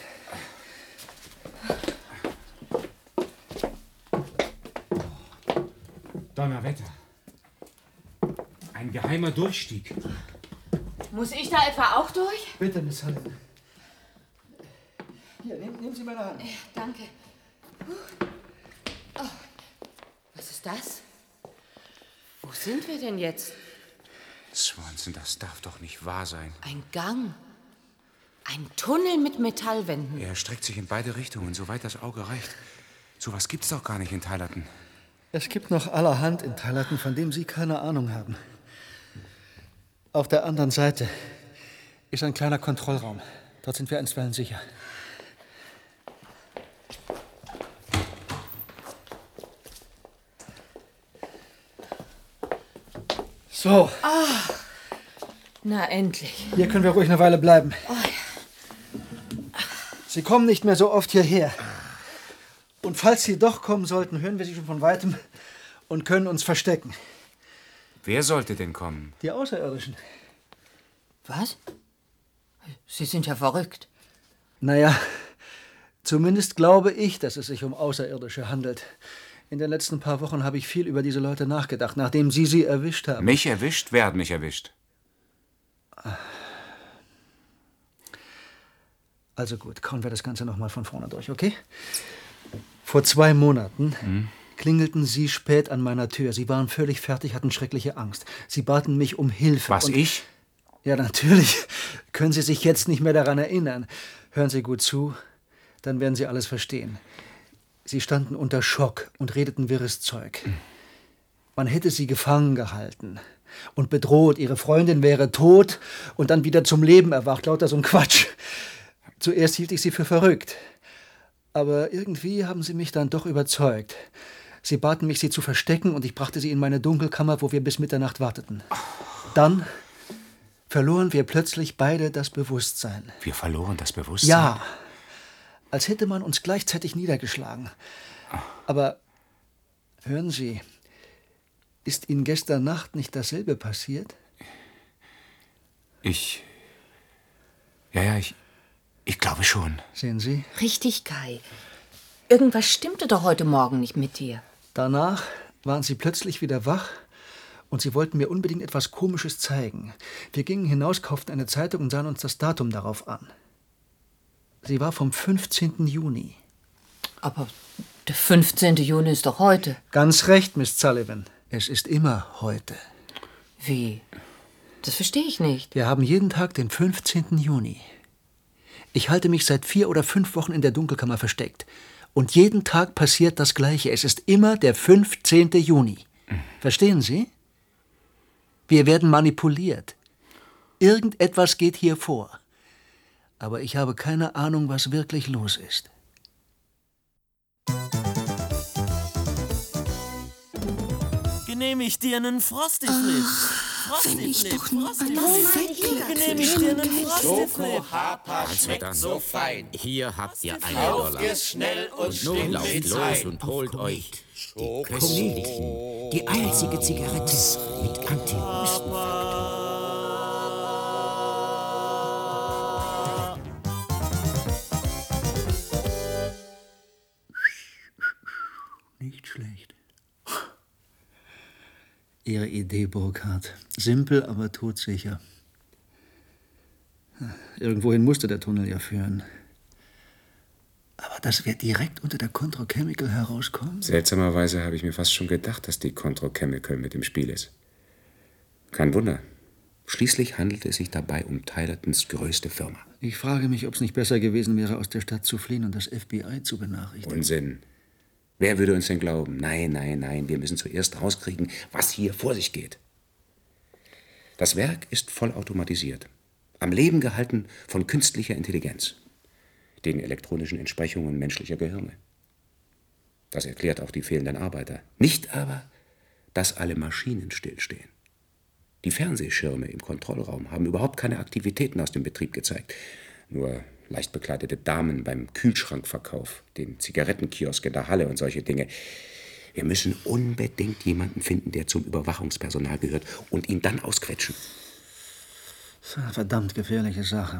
Donnerwetter. Ein geheimer Durchstieg. Muss ich da etwa auch durch? Bitte, Miss Sullivan. Hier, nehmen, nehmen Sie meine Hand. Danke. Oh, was ist das? Wo sind wir denn jetzt? Swanson, das darf doch nicht wahr sein. Ein Gang. Ein Tunnel mit Metallwänden. Er streckt sich in beide Richtungen, soweit das Auge reicht. So was gibt's doch gar nicht in Tylerton. Es gibt noch allerhand in Tylerton, von dem Sie keine Ahnung haben. Auf der anderen Seite ist ein kleiner Kontrollraum. Dort sind wir einstweilen sicher. So. Ah, na endlich. Hier können wir ruhig eine Weile bleiben. Oh, ja. Sie kommen nicht mehr so oft hierher. Und falls Sie doch kommen sollten, hören wir Sie schon von Weitem und können uns verstecken. Wer sollte denn kommen? Die Außerirdischen. Was? Sie sind ja verrückt. Naja, zumindest glaube ich, dass es sich um Außerirdische handelt. In den letzten paar Wochen habe ich viel über diese Leute nachgedacht, nachdem Sie sie erwischt haben. Mich erwischt? Wer hat mich erwischt? Also gut, kauen wir das Ganze noch mal von vorne durch, okay? Vor zwei Monaten hm? klingelten Sie spät an meiner Tür. Sie waren völlig fertig, hatten schreckliche Angst. Sie baten mich um Hilfe. Was, ich? Ja, natürlich. Können Sie sich jetzt nicht mehr daran erinnern. Hören Sie gut zu, dann werden Sie alles verstehen. Sie standen unter Schock und redeten wirres Zeug. Man hätte Sie gefangen gehalten und bedroht. Ihre Freundin wäre tot und dann wieder zum Leben erwacht. Lauter so ein Quatsch. Zuerst hielt ich Sie für verrückt. Aber irgendwie haben Sie mich dann doch überzeugt. Sie baten mich, Sie zu verstecken, und ich brachte Sie in meine Dunkelkammer, wo wir bis Mitternacht warteten. Dann verloren wir plötzlich beide das Bewusstsein. Wir verloren das Bewusstsein? Ja, als hätte man uns gleichzeitig niedergeschlagen. Aber hören Sie, ist Ihnen gestern Nacht nicht dasselbe passiert? Ich... Ja, ja, ich... Ich glaube schon. Sehen Sie? Richtig, Kai. Irgendwas stimmte doch heute Morgen nicht mit dir. Danach waren Sie plötzlich wieder wach und Sie wollten mir unbedingt etwas Komisches zeigen. Wir gingen hinaus, kauften eine Zeitung und sahen uns das Datum darauf an. Sie war vom fünfzehnten Juni. Aber der fünfzehnte Juni ist doch heute. Ganz recht, Miss Sullivan. Es ist immer heute. Wie? Das verstehe ich nicht. Wir haben jeden Tag den fünfzehnten Juni. Ich halte mich seit vier oder fünf Wochen in der Dunkelkammer versteckt. Und jeden Tag passiert das Gleiche. Es ist immer der fünfzehnte Juni. Verstehen Sie? Wir werden manipuliert. Irgendetwas geht hier vor. Aber ich habe keine Ahnung, was wirklich los ist. Genehmigt dir einen Frosty-Flip. Wenn ich doch nur einen Genehmigt dir einen Frosty-Flip. Schoko Hapa schmeckt so fein. Hier habt ihr einen Dollar. es schnell und, Und nun lauft los und holt euch die köstlichen, Die einzige Zigarette mit Anti-Hustenfaktor. Nicht schlecht. Ihre Idee, Burkhardt. Simpel, aber todsicher. Irgendwohin musste der Tunnel ja führen. Aber dass wir direkt unter der Contro Chemical herauskommen? Seltsamerweise habe ich mir fast schon gedacht, dass die Contro Chemical mit im Spiel ist. Kein Wunder. Schließlich handelt es sich dabei um Tylertons größte Firma. Ich frage mich, ob es nicht besser gewesen wäre, aus der Stadt zu fliehen und das F B I zu benachrichtigen. Unsinn. Wer würde uns denn glauben? Nein, nein, nein, wir müssen zuerst rauskriegen, was hier vor sich geht. Das Werk ist vollautomatisiert, am Leben gehalten von künstlicher Intelligenz, den elektronischen Entsprechungen menschlicher Gehirne. Das erklärt auch die fehlenden Arbeiter. Nicht aber, dass alle Maschinen stillstehen. Die Fernsehschirme im Kontrollraum haben überhaupt keine Aktivitäten aus dem Betrieb gezeigt. Nur leicht bekleidete Damen beim Kühlschrankverkauf, den Zigarettenkiosk in der Halle und solche Dinge. Wir müssen unbedingt jemanden finden, der zum Überwachungspersonal gehört und ihn dann ausquetschen. Das ist eine verdammt gefährliche Sache.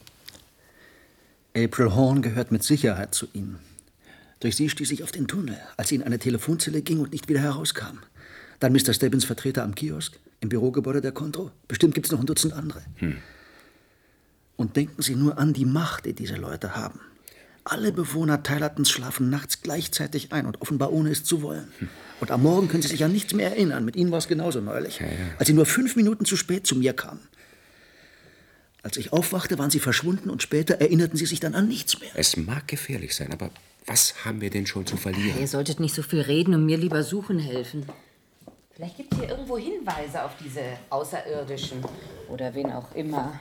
April Horn gehört mit Sicherheit zu Ihnen. Durch sie stieß ich auf den Tunnel, als sie in eine Telefonzelle ging und nicht wieder herauskam. Dann Mister Stebbins Vertreter am Kiosk, im Bürogebäude der Contro. Bestimmt gibt es noch ein Dutzend andere. Hm. Und denken Sie nur an die Macht, die diese Leute haben. Alle Bewohner Tylertons schlafen nachts gleichzeitig ein und offenbar ohne es zu wollen. Hm. Und am Morgen können Sie sich an nichts mehr erinnern. Mit Ihnen war es genauso neulich. Ja, ja. Als Sie nur fünf Minuten zu spät zu mir kamen. Als ich aufwachte, waren Sie verschwunden und später erinnerten Sie sich dann an nichts mehr. Es mag gefährlich sein, aber was haben wir denn schon zu verlieren? Ihr solltet nicht so viel reden und mir lieber suchen helfen. Vielleicht gibt es hier irgendwo Hinweise auf diese Außerirdischen oder wen auch immer.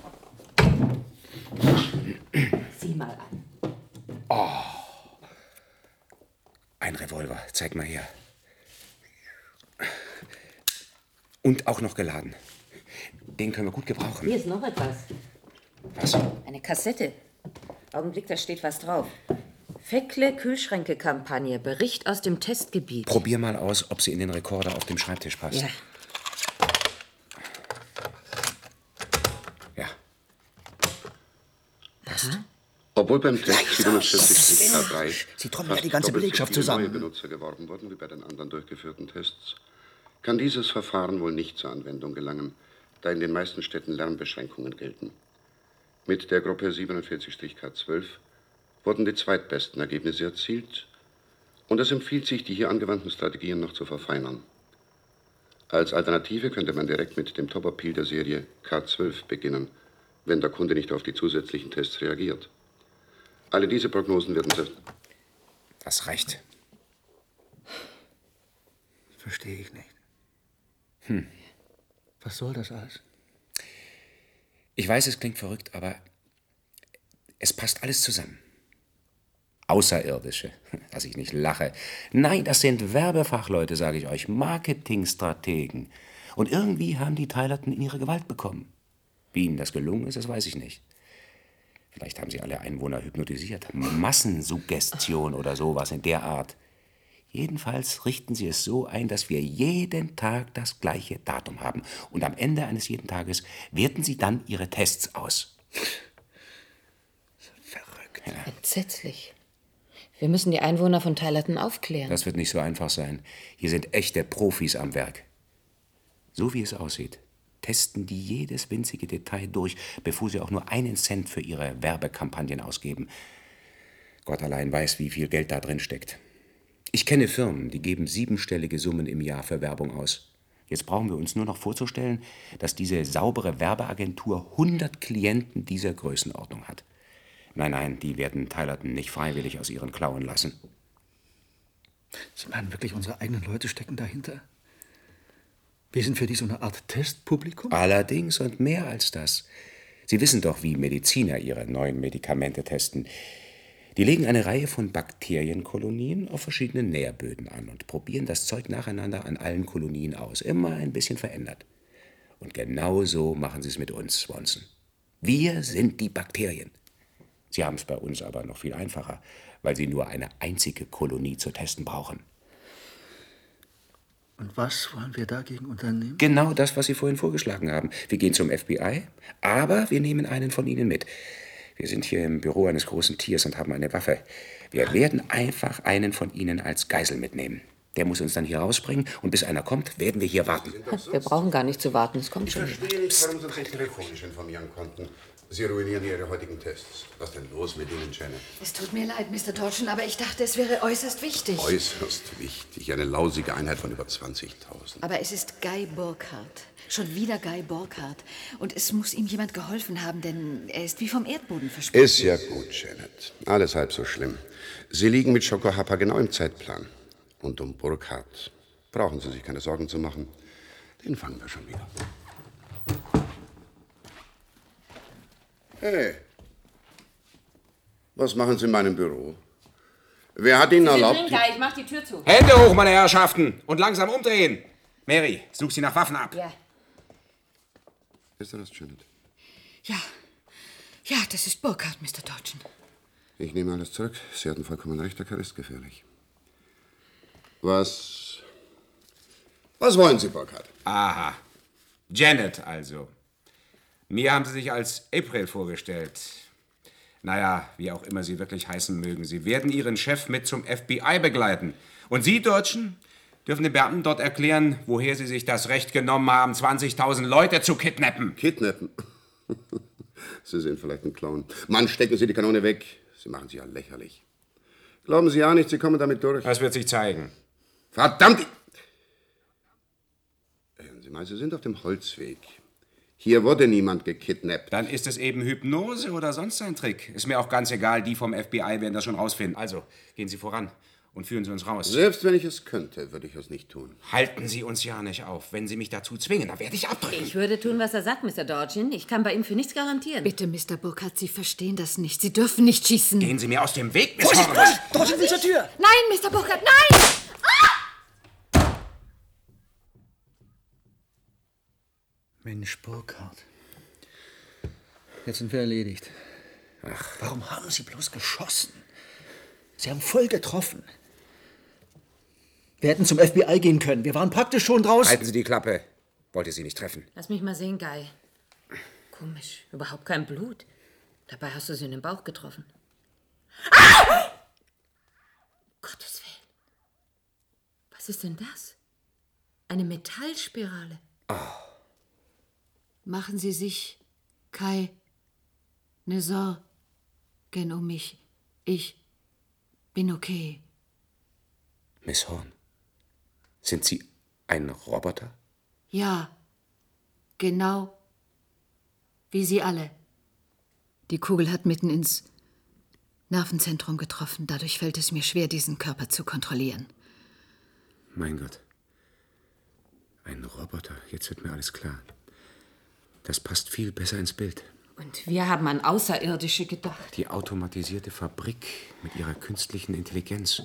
Sieh mal an. Oh. Ein Revolver. Zeig mal her. Und auch noch geladen. Den können wir gut gebrauchen. Hier ist noch etwas. Was? Eine Kassette. Augenblick, da steht was drauf. Feckle-Kühlschränke-Kampagne. Bericht aus dem Testgebiet. Probier mal aus, ob sie in den Rekorder auf dem Schreibtisch passt. Ja. Ja. Passt. Obwohl beim Test siebenundvierzig K drei Sie trommeln ja die ganze Belegschaft zusammen. neue Benutzer geworben wurden wie bei den anderen durchgeführten Tests, kann dieses Verfahren wohl nicht zur Anwendung gelangen, da in den meisten Städten Lärmbeschränkungen gelten. Mit der Gruppe siebenundvierzig K zwölf wurden die zweitbesten Ergebnisse erzielt und es empfiehlt sich, die hier angewandten Strategien noch zu verfeinern. Als Alternative könnte man direkt mit dem Top-Appeal der Serie K zwölf beginnen, wenn der Kunde nicht auf die zusätzlichen Tests reagiert. Alle diese Prognosen werden... Das reicht. Verstehe ich nicht. Hm. Was soll das alles? Ich weiß, es klingt verrückt, aber es passt alles zusammen. Außerirdische, dass ich nicht lache. Nein, das sind Werbefachleute, sage ich euch, Marketingstrategen. Und irgendwie haben die Tylerton in ihre Gewalt bekommen. Wie ihnen das gelungen ist, das weiß ich nicht. Vielleicht haben sie alle Einwohner hypnotisiert. Massensuggestion oder sowas in der Art. Jedenfalls richten sie es so ein, dass wir jeden Tag das gleiche Datum haben. Und am Ende eines jeden Tages werten sie dann ihre Tests aus. Verrückt. Ja. Entsetzlich. Wir müssen die Einwohner von Tylerton aufklären. Das wird nicht so einfach sein. Hier sind echte Profis am Werk. So wie es aussieht, testen die jedes winzige Detail durch, bevor sie auch nur einen Cent für ihre Werbekampagnen ausgeben. Gott allein weiß, wie viel Geld da drin steckt. Ich kenne Firmen, die geben siebenstellige Summen im Jahr für Werbung aus. Jetzt brauchen wir uns nur noch vorzustellen, dass diese saubere Werbeagentur hundert Klienten dieser Größenordnung hat. Nein, nein, die werden Tylerton nicht freiwillig aus ihren Klauen lassen. Sie meinen wirklich, unsere eigenen Leute stecken dahinter? Wir sind für die so eine Art Testpublikum? Allerdings und mehr als das. Sie wissen doch, wie Mediziner ihre neuen Medikamente testen. Die legen eine Reihe von Bakterienkolonien auf verschiedenen Nährböden an und probieren das Zeug nacheinander an allen Kolonien aus. Immer ein bisschen verändert. Und genau so machen sie es mit uns, Swanson. Wir sind die Bakterien. Sie haben es bei uns aber noch viel einfacher, weil sie nur eine einzige Kolonie zu testen brauchen. Und was wollen wir dagegen unternehmen? Genau das, was Sie vorhin vorgeschlagen haben. Wir gehen zum F B I, aber wir nehmen einen von Ihnen mit. Wir sind hier im Büro eines großen Tiers und haben eine Waffe. Wir werden einfach einen von Ihnen als Geisel mitnehmen. Der muss uns dann hier rausbringen und bis einer kommt, werden wir hier warten. Wir brauchen gar nicht zu warten, es kommt Ich schon. verstehe nicht, warum Sie uns nicht telefonisch informieren konnten. Sie ruinieren Ihre heutigen Tests. Was ist denn los mit Ihnen, Janet? Es tut mir leid, Mister Dodson, aber ich dachte, es wäre äußerst wichtig. Äußerst wichtig. Eine lausige Einheit von über zwanzigtausend. Aber es ist Guy Burkhardt. Schon wieder Guy Burkhardt. Und es muss ihm jemand geholfen haben, denn er ist wie vom Erdboden verschwunden. Ist ja gut, Janet. Alles halb so schlimm. Sie liegen mit Schoko Happa genau im Zeitplan. Und um Burkhardt brauchen Sie sich keine Sorgen zu machen. Den fangen wir schon wieder. Hey, was machen Sie in meinem Büro? Wer hat Ihnen erlaubt... Sie sind drin, Guy, ich mach die Tür zu. Hände hoch, meine Herrschaften, und langsam umdrehen. Mary, such sie nach Waffen ab. Ja. Ist das Janet? Ja, ja, das ist Burkhardt, Mister Dodson. Ich nehme alles zurück. Sie hatten vollkommen recht, der Kerl ist gefährlich. Was... Was wollen Sie, Burkhardt? Aha. Janet also. Mir haben Sie sich als April vorgestellt. Naja, wie auch immer Sie wirklich heißen mögen. Sie werden Ihren Chef mit zum F B I begleiten. Und Sie, Deutschen, dürfen den Beamten dort erklären, woher Sie sich das Recht genommen haben, zwanzigtausend Leute zu kidnappen. Kidnappen? Sie sind vielleicht ein Clown. Mann, stecken Sie die Kanone weg. Sie machen sich ja lächerlich. Glauben Sie ja nicht, Sie kommen damit durch. Das wird sich zeigen. Verdammt! Hören Sie mal, Sie sind auf dem Holzweg. Hier wurde niemand gekidnappt. Dann ist es eben Hypnose oder sonst ein Trick. Ist mir auch ganz egal, die vom F B I werden das schon rausfinden. Also, gehen Sie voran und führen Sie uns raus. Selbst wenn ich es könnte, würde ich es nicht tun. Halten Sie uns ja nicht auf. Wenn Sie mich dazu zwingen, dann werde ich abdrücken. Ich würde tun, was er sagt, Mister Dodson. Ich kann bei ihm für nichts garantieren. Bitte, Mister Burkhardt, Sie verstehen das nicht. Sie dürfen nicht schießen. Gehen Sie mir aus dem Weg, Miss Vorsicht, Horn. Vorsicht, Dodson will zur Tür. Nein, Mister Burkhardt, nein! Mensch, Burkhardt. Jetzt sind wir erledigt. Ach. Warum haben Sie bloß geschossen? Sie haben voll getroffen. Wir hätten zum F B I gehen können. Wir waren praktisch schon draußen. Halten Sie die Klappe. Wollte Sie nicht treffen. Lass mich mal sehen, Guy. Komisch, überhaupt kein Blut. Dabei hast du sie in den Bauch getroffen. Ah! Gottes Willen. Was ist denn das? Eine Metallspirale. Oh. Machen Sie sich keine Sorgen um mich. Ich bin okay. Miss Horn, sind Sie ein Roboter? Ja, genau wie Sie alle. Die Kugel hat mitten ins Nervenzentrum getroffen. Dadurch fällt es mir schwer, diesen Körper zu kontrollieren. Mein Gott. Ein Roboter, jetzt wird mir alles klar. Das passt viel besser ins Bild. Und wir haben an Außerirdische gedacht. Die automatisierte Fabrik mit ihrer künstlichen Intelligenz.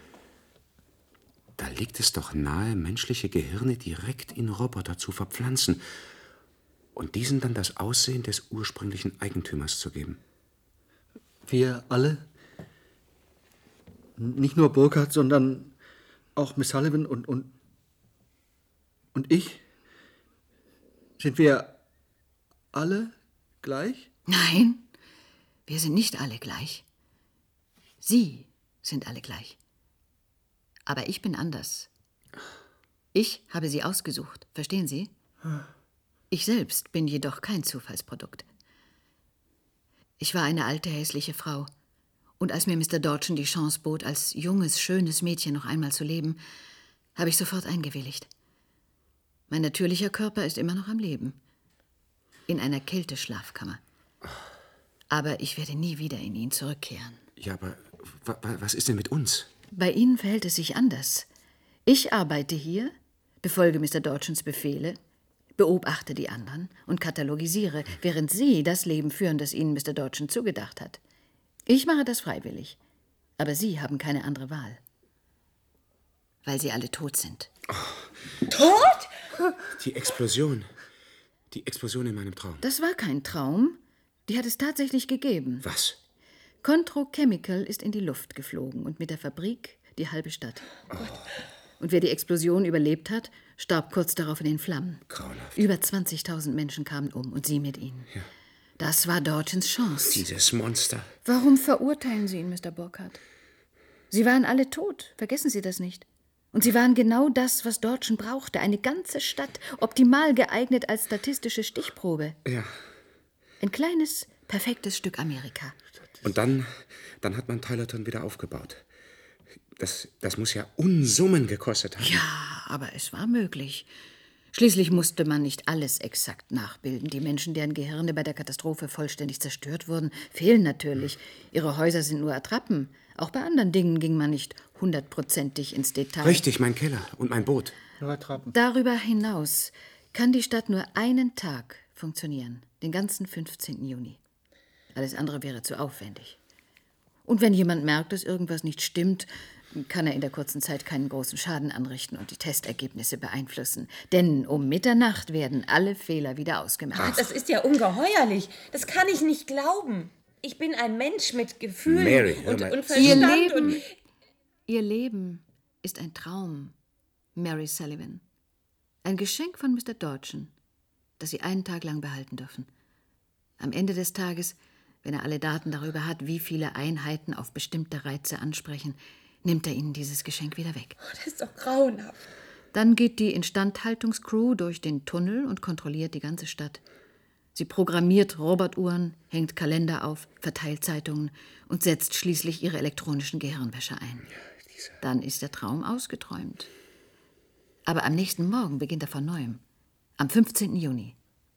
Da liegt es doch nahe, menschliche Gehirne direkt in Roboter zu verpflanzen und diesen dann das Aussehen des ursprünglichen Eigentümers zu geben. Wir alle? Nicht nur Burkhardt, sondern auch Miss Sullivan und, und, und ich? Sind wir alle gleich? Nein, wir sind nicht alle gleich. Sie sind alle gleich. Aber ich bin anders. Ich habe sie ausgesucht, verstehen Sie? Ich selbst bin jedoch kein Zufallsprodukt. Ich war eine alte, hässliche Frau. Und als mir Mister Dodson die Chance bot, als junges, schönes Mädchen noch einmal zu leben, habe ich sofort eingewilligt. Mein natürlicher Körper ist immer noch am Leben. In einer Kälteschlafkammer. Aber ich werde nie wieder in ihn zurückkehren. Ja, aber was ist denn mit uns? Bei Ihnen verhält es sich anders. Ich arbeite hier, befolge Mister Dodsons Befehle, beobachte die anderen und katalogisiere, während Sie das Leben führen, das Ihnen Mister Dodson zugedacht hat. Ich mache das freiwillig, aber Sie haben keine andere Wahl. Weil Sie alle tot sind. Oh. Tot? Die Explosion. Die Explosion in meinem Traum. Das war kein Traum. Die hat es tatsächlich gegeben. Was? Contro Chemical ist in die Luft geflogen und mit der Fabrik die halbe Stadt. Oh. Und wer die Explosion überlebt hat, starb kurz darauf in den Flammen. Grauenhaft. Über zwanzigtausend Menschen kamen um und Sie mit ihnen. Ja. Das war Dodsons Chance. Dieses Monster. Warum verurteilen Sie ihn, Mister Burkhardt? Sie waren alle tot, vergessen Sie das nicht. Und sie waren genau das, was Dodgen brauchte. Eine ganze Stadt, optimal geeignet als statistische Stichprobe. Ja. Ein kleines, perfektes Stück Amerika. Und dann, dann hat man Tylerton wieder aufgebaut. Das, das muss ja Unsummen gekostet haben. Ja, aber es war möglich. Schließlich musste man nicht alles exakt nachbilden. Die Menschen, deren Gehirne bei der Katastrophe vollständig zerstört wurden, fehlen natürlich. Ihre Häuser sind nur Attrappen. Auch bei anderen Dingen ging man nicht hundertprozentig ins Detail. Richtig, mein Keller und mein Boot. Nur Attrappen. Darüber hinaus kann die Stadt nur einen Tag funktionieren. Den ganzen fünfzehnten Juni. Alles andere wäre zu aufwendig. Und wenn jemand merkt, dass irgendwas nicht stimmt, kann er in der kurzen Zeit keinen großen Schaden anrichten und die Testergebnisse beeinflussen. Denn um Mitternacht werden alle Fehler wieder ausgemerzt. Ach, das ist ja ungeheuerlich. Das kann ich nicht glauben. Ich bin ein Mensch mit Gefühlen Mary, und, hör mal. und Ihr Verstand. Leben, Und Ihr Leben ist ein Traum, Mary Sullivan. Ein Geschenk von Mister Dodgen, das Sie einen Tag lang behalten dürfen. Am Ende des Tages, wenn er alle Daten darüber hat, wie viele Einheiten auf bestimmte Reize ansprechen, nimmt er Ihnen dieses Geschenk wieder weg. Oh, das ist doch grauenhaft. Dann geht die Instandhaltungscrew durch den Tunnel und kontrolliert die ganze Stadt. Sie programmiert Robotuhren, hängt Kalender auf, verteilt Zeitungen und setzt schließlich ihre elektronischen Gehirnwäsche ein. Dann ist der Traum ausgeträumt. Aber am nächsten Morgen beginnt er von neuem. Am fünfzehnten Juni.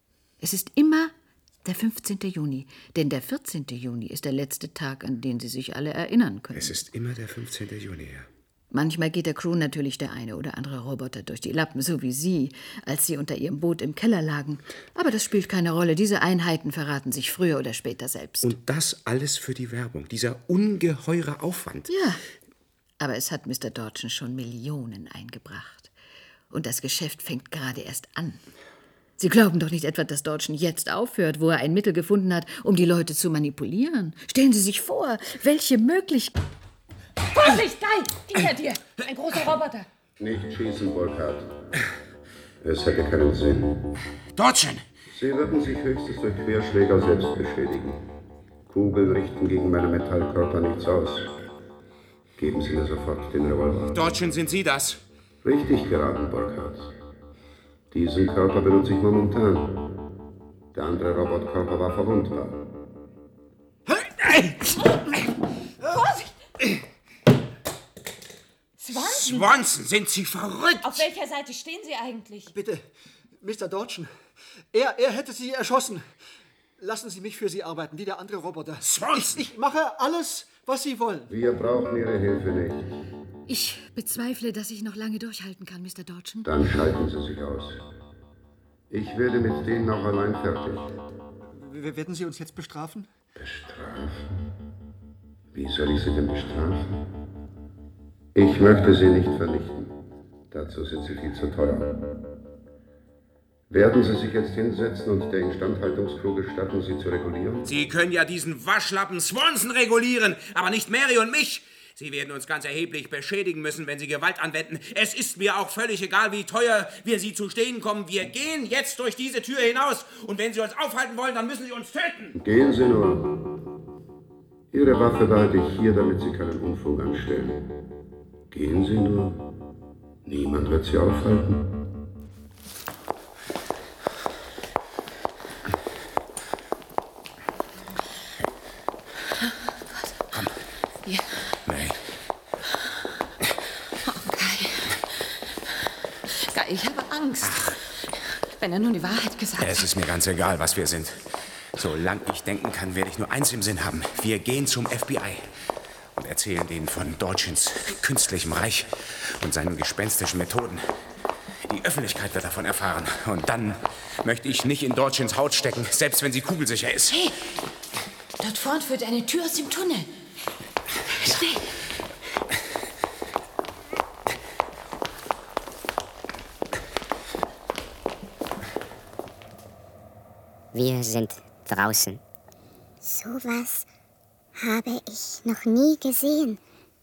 Es ist immer der fünfzehnte Juni, denn der vierzehnte Juni ist der letzte Tag, an den Sie sich alle erinnern können. Es ist immer der fünfzehnte Juni, ja. Manchmal geht der Crew natürlich der eine oder andere Roboter durch die Lappen, so wie Sie, als Sie unter Ihrem Boot im Keller lagen. Aber das spielt keine Rolle. Diese Einheiten verraten sich früher oder später selbst. Und das alles für die Werbung, dieser ungeheure Aufwand. Ja, aber es hat Mister Dodgen schon Millionen eingebracht. Und das Geschäft fängt gerade erst an. Sie glauben doch nicht etwa, dass Dodgen jetzt aufhört, wo er ein Mittel gefunden hat, um die Leute zu manipulieren. Stellen Sie sich vor, welche Möglichkeiten... Vorsicht, nein! Hinter dir! Ein großer Roboter. Nicht schießen, Burkhardt. Es hätte keinen Sinn. Dodgen! Sie würden sich höchstens durch Querschläger selbst beschädigen. Kugeln richten gegen meine Metallkörper nichts aus. Geben Sie mir sofort den Revolver. Dodgen, sind Sie das? Richtig geraten, Burkhardt. Diesen Körper benutze ich momentan. Der andere Robotkörper war verwundbar. Vorsicht! Swanson! Swanson, sind Sie verrückt? Auf welcher Seite stehen Sie eigentlich? Bitte, Mister Dodgen. Er, er hätte Sie erschossen. Lassen Sie mich für Sie arbeiten, wie der andere Roboter. Swanson! Ich, ich mache alles, was Sie wollen. Wir brauchen Ihre Hilfe nicht. Ich bezweifle, dass ich noch lange durchhalten kann, Mister Dodgen. Dann schalten Sie sich aus. Ich werde mit denen auch allein fertig. W- Werden Sie uns jetzt bestrafen? Bestrafen? Wie soll ich Sie denn bestrafen? Ich möchte Sie nicht vernichten. Dazu sind Sie viel zu teuer. Werden Sie sich jetzt hinsetzen und der Instandhaltungscrew gestatten, Sie zu regulieren? Sie können ja diesen Waschlappen Swanson regulieren, aber nicht Mary und mich. Sie werden uns ganz erheblich beschädigen müssen, wenn Sie Gewalt anwenden. Es ist mir auch völlig egal, wie teuer wir Sie zu stehen kommen. Wir gehen jetzt durch diese Tür hinaus. Und wenn Sie uns aufhalten wollen, dann müssen Sie uns töten. Gehen Sie nur. Ihre Waffe behalte ich hier, damit Sie keinen Unfug anstellen. Gehen Sie nur. Niemand wird Sie aufhalten. Ja. Nein. Okay. Guy, ich habe Angst. Ach. Wenn er nun die Wahrheit gesagt hat. Es ist mir ganz egal, was wir sind. Solange ich denken kann, werde ich nur eins im Sinn haben. Wir gehen zum F B I und erzählen denen von Dodgens künstlichem Reich und seinen gespenstischen Methoden. Die Öffentlichkeit wird davon erfahren. Und dann möchte ich nicht in Dodgens Haut stecken, selbst wenn sie kugelsicher ist. Hey, dort vorn führt eine Tür aus dem Tunnel. Schnell. Wir sind draußen. Sowas habe ich noch nie gesehen.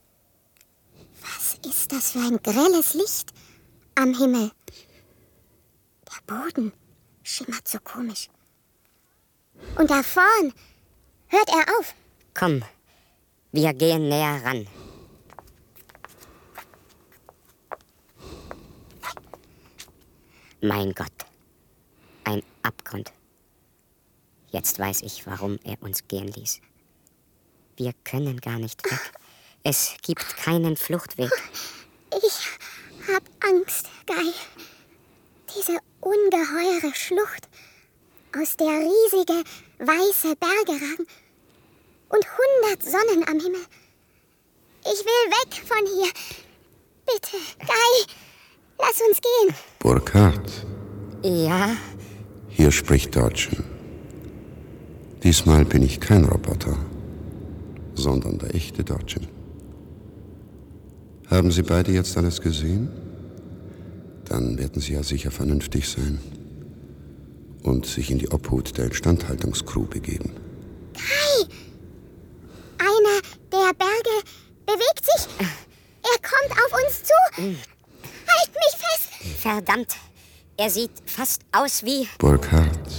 Was ist das für ein grelles Licht am Himmel? Der Boden schimmert so komisch. Und da vorn hört er auf. Komm, wir gehen näher ran. Mein Gott. Ein Abgrund. Jetzt weiß ich, warum er uns gehen ließ. Wir können gar nicht weg. Es gibt keinen Fluchtweg. Ich hab Angst, Guy. Diese ungeheure Schlucht, aus der riesige, weiße Berge ragen und hundert Sonnen am Himmel. Ich will weg von hier. Bitte, Guy, lass uns gehen. Burkhard. Ja? Hier spricht Dodgen. Diesmal bin ich kein Roboter, sondern der echte Dodgen. Haben Sie beide jetzt alles gesehen? Dann werden Sie ja sicher vernünftig sein und sich in die Obhut der Instandhaltungscrew begeben. Guy! Einer der Berge bewegt sich. Er kommt auf uns zu. Halt mich fest! Verdammt, er sieht fast aus wie... Burkhard,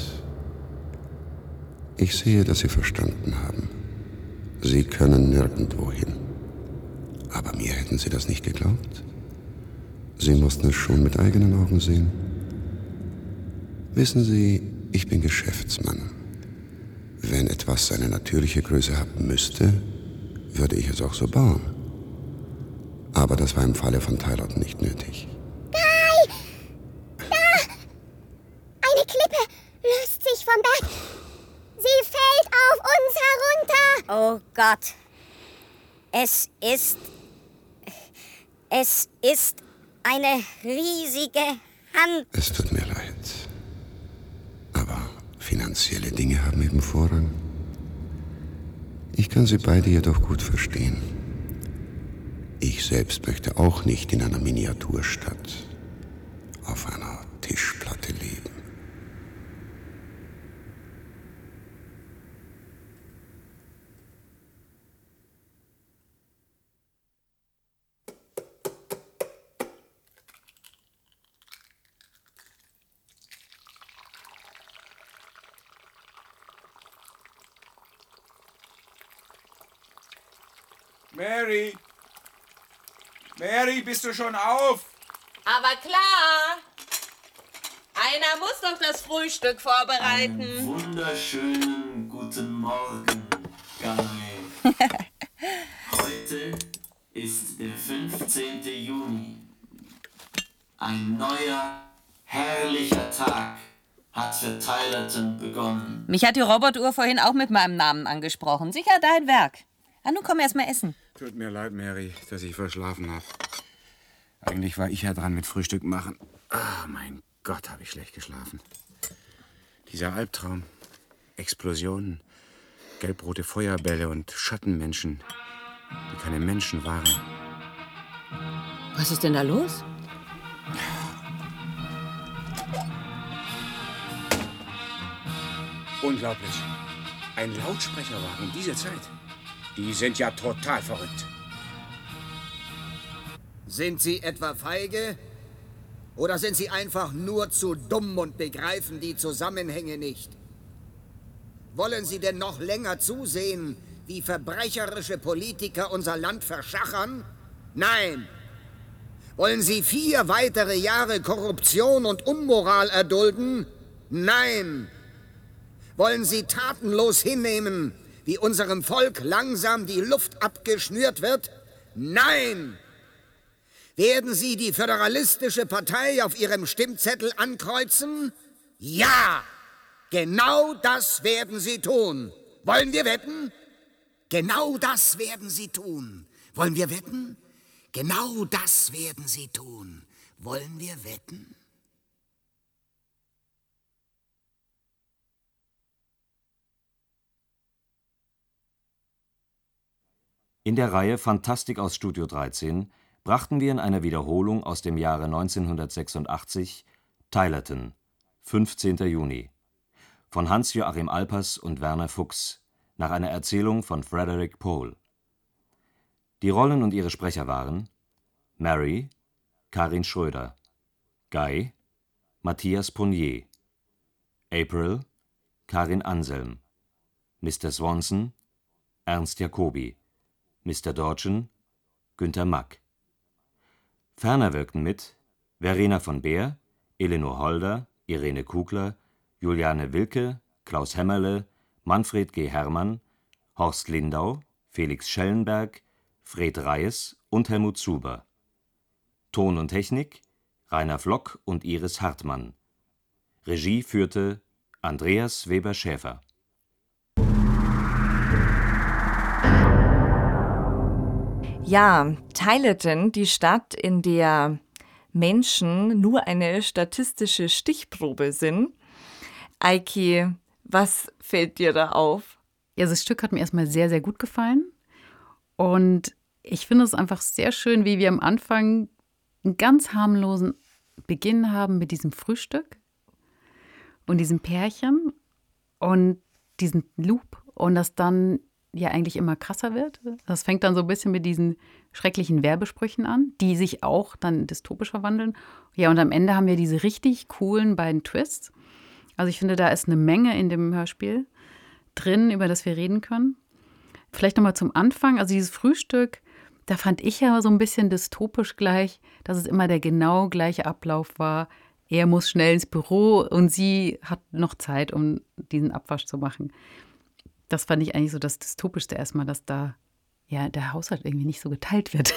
ich sehe, dass Sie verstanden haben. Sie können nirgendwo hin. Aber mir hätten Sie das nicht geglaubt. Sie mussten es schon mit eigenen Augen sehen. Wissen Sie, ich bin Geschäftsmann. Wenn etwas seine natürliche Größe haben müsste, würde ich es auch so bauen. Aber das war im Falle von Tylott nicht nötig. Guy! Da! Eine Klippe löst sich vom Berg. Sie fällt auf uns herunter. Oh Gott. Es ist... Es ist eine riesige Hand. Es tut mir leid. Aber finanzielle Dinge haben eben Vorrang. Ich kann Sie beide jedoch gut verstehen. Ich selbst möchte auch nicht in einer Miniaturstadt auf einer Tischplatte leben. Mary! Mary, bist du schon auf? Aber klar! Einer muss doch das Frühstück vorbereiten. Einen wunderschönen guten Morgen, Guy. Heute ist der fünfzehnte Juni. Ein neuer, herrlicher Tag hat für Tylerton begonnen. Mich hat die Robotuhr vorhin auch mit meinem Namen angesprochen. Sicher dein Werk. Ah, nun komm erst mal essen. Tut mir leid, Mary, dass ich verschlafen habe. Eigentlich war ich ja dran mit Frühstück machen. Ah, mein Gott, habe ich schlecht geschlafen. Dieser Albtraum, Explosionen, gelbrote Feuerbälle und Schattenmenschen, die keine Menschen waren. Was ist denn da los? Unglaublich. Ein Lautsprecherwagen um diese Zeit. Die sind ja total verrückt. Sind Sie etwa feige? Oder sind Sie einfach nur zu dumm und begreifen die Zusammenhänge nicht? Wollen Sie denn noch länger zusehen, wie verbrecherische Politiker unser Land verschachern? Nein! Wollen Sie vier weitere Jahre Korruption und Unmoral erdulden? Nein! Wollen Sie tatenlos hinnehmen, wie unserem Volk langsam die Luft abgeschnürt wird? Nein! Werden Sie die Föderalistische Partei auf Ihrem Stimmzettel ankreuzen? Ja! Genau das werden Sie tun. Wollen wir wetten? Genau das werden Sie tun. Wollen wir wetten? Genau das werden Sie tun. Wollen wir wetten? In der Reihe Fantastik aus Studio dreizehn brachten wir in einer Wiederholung aus dem Jahre neunzehnhundertsechsundachtzig Tylerton, fünfzehnter Juni, von Hans-Joachim Alpers und Werner Fuchs, nach einer Erzählung von Frederick Pohl. Die Rollen und ihre Sprecher waren Mary, Karin Schröder, Guy, Matthias Ponnier, April, Karin Anselm, Mister Swanson, Ernst Jacobi, Mister Dodgen, Günter Mack. Ferner wirkten mit Verena von Beer, Elinor Holder, Irene Kugler, Juliane Wilke, Klaus Hämmerle, Manfred G. Herrmann, Horst Lindau, Felix Schellenberg, Fred Reyes und Helmut Zuber. Ton und Technik Rainer Flock und Iris Hartmann. Regie führte Andreas Weber-Schäfer. Ja, Tylerton, die Stadt, in der Menschen nur eine statistische Stichprobe sind. Eiki, was fällt dir da auf? Ja, das Stück hat mir erstmal sehr, sehr gut gefallen. Und ich finde es einfach sehr schön, wie wir am Anfang einen ganz harmlosen Beginn haben mit diesem Frühstück und diesem Pärchen und diesen Loop und das dann ja eigentlich immer krasser wird. Das fängt dann so ein bisschen mit diesen schrecklichen Werbesprüchen an, die sich auch dann dystopisch verwandeln. Ja, und am Ende haben wir diese richtig coolen beiden Twists. Also ich finde, da ist eine Menge in dem Hörspiel drin, über das wir reden können. Vielleicht nochmal zum Anfang, also dieses Frühstück, da fand ich ja so ein bisschen dystopisch gleich, dass es immer der genau gleiche Ablauf war. Er muss schnell ins Büro und sie hat noch Zeit, um diesen Abwasch zu machen. Das fand ich eigentlich so das Dystopischste erstmal, dass da ja der Haushalt irgendwie nicht so geteilt wird.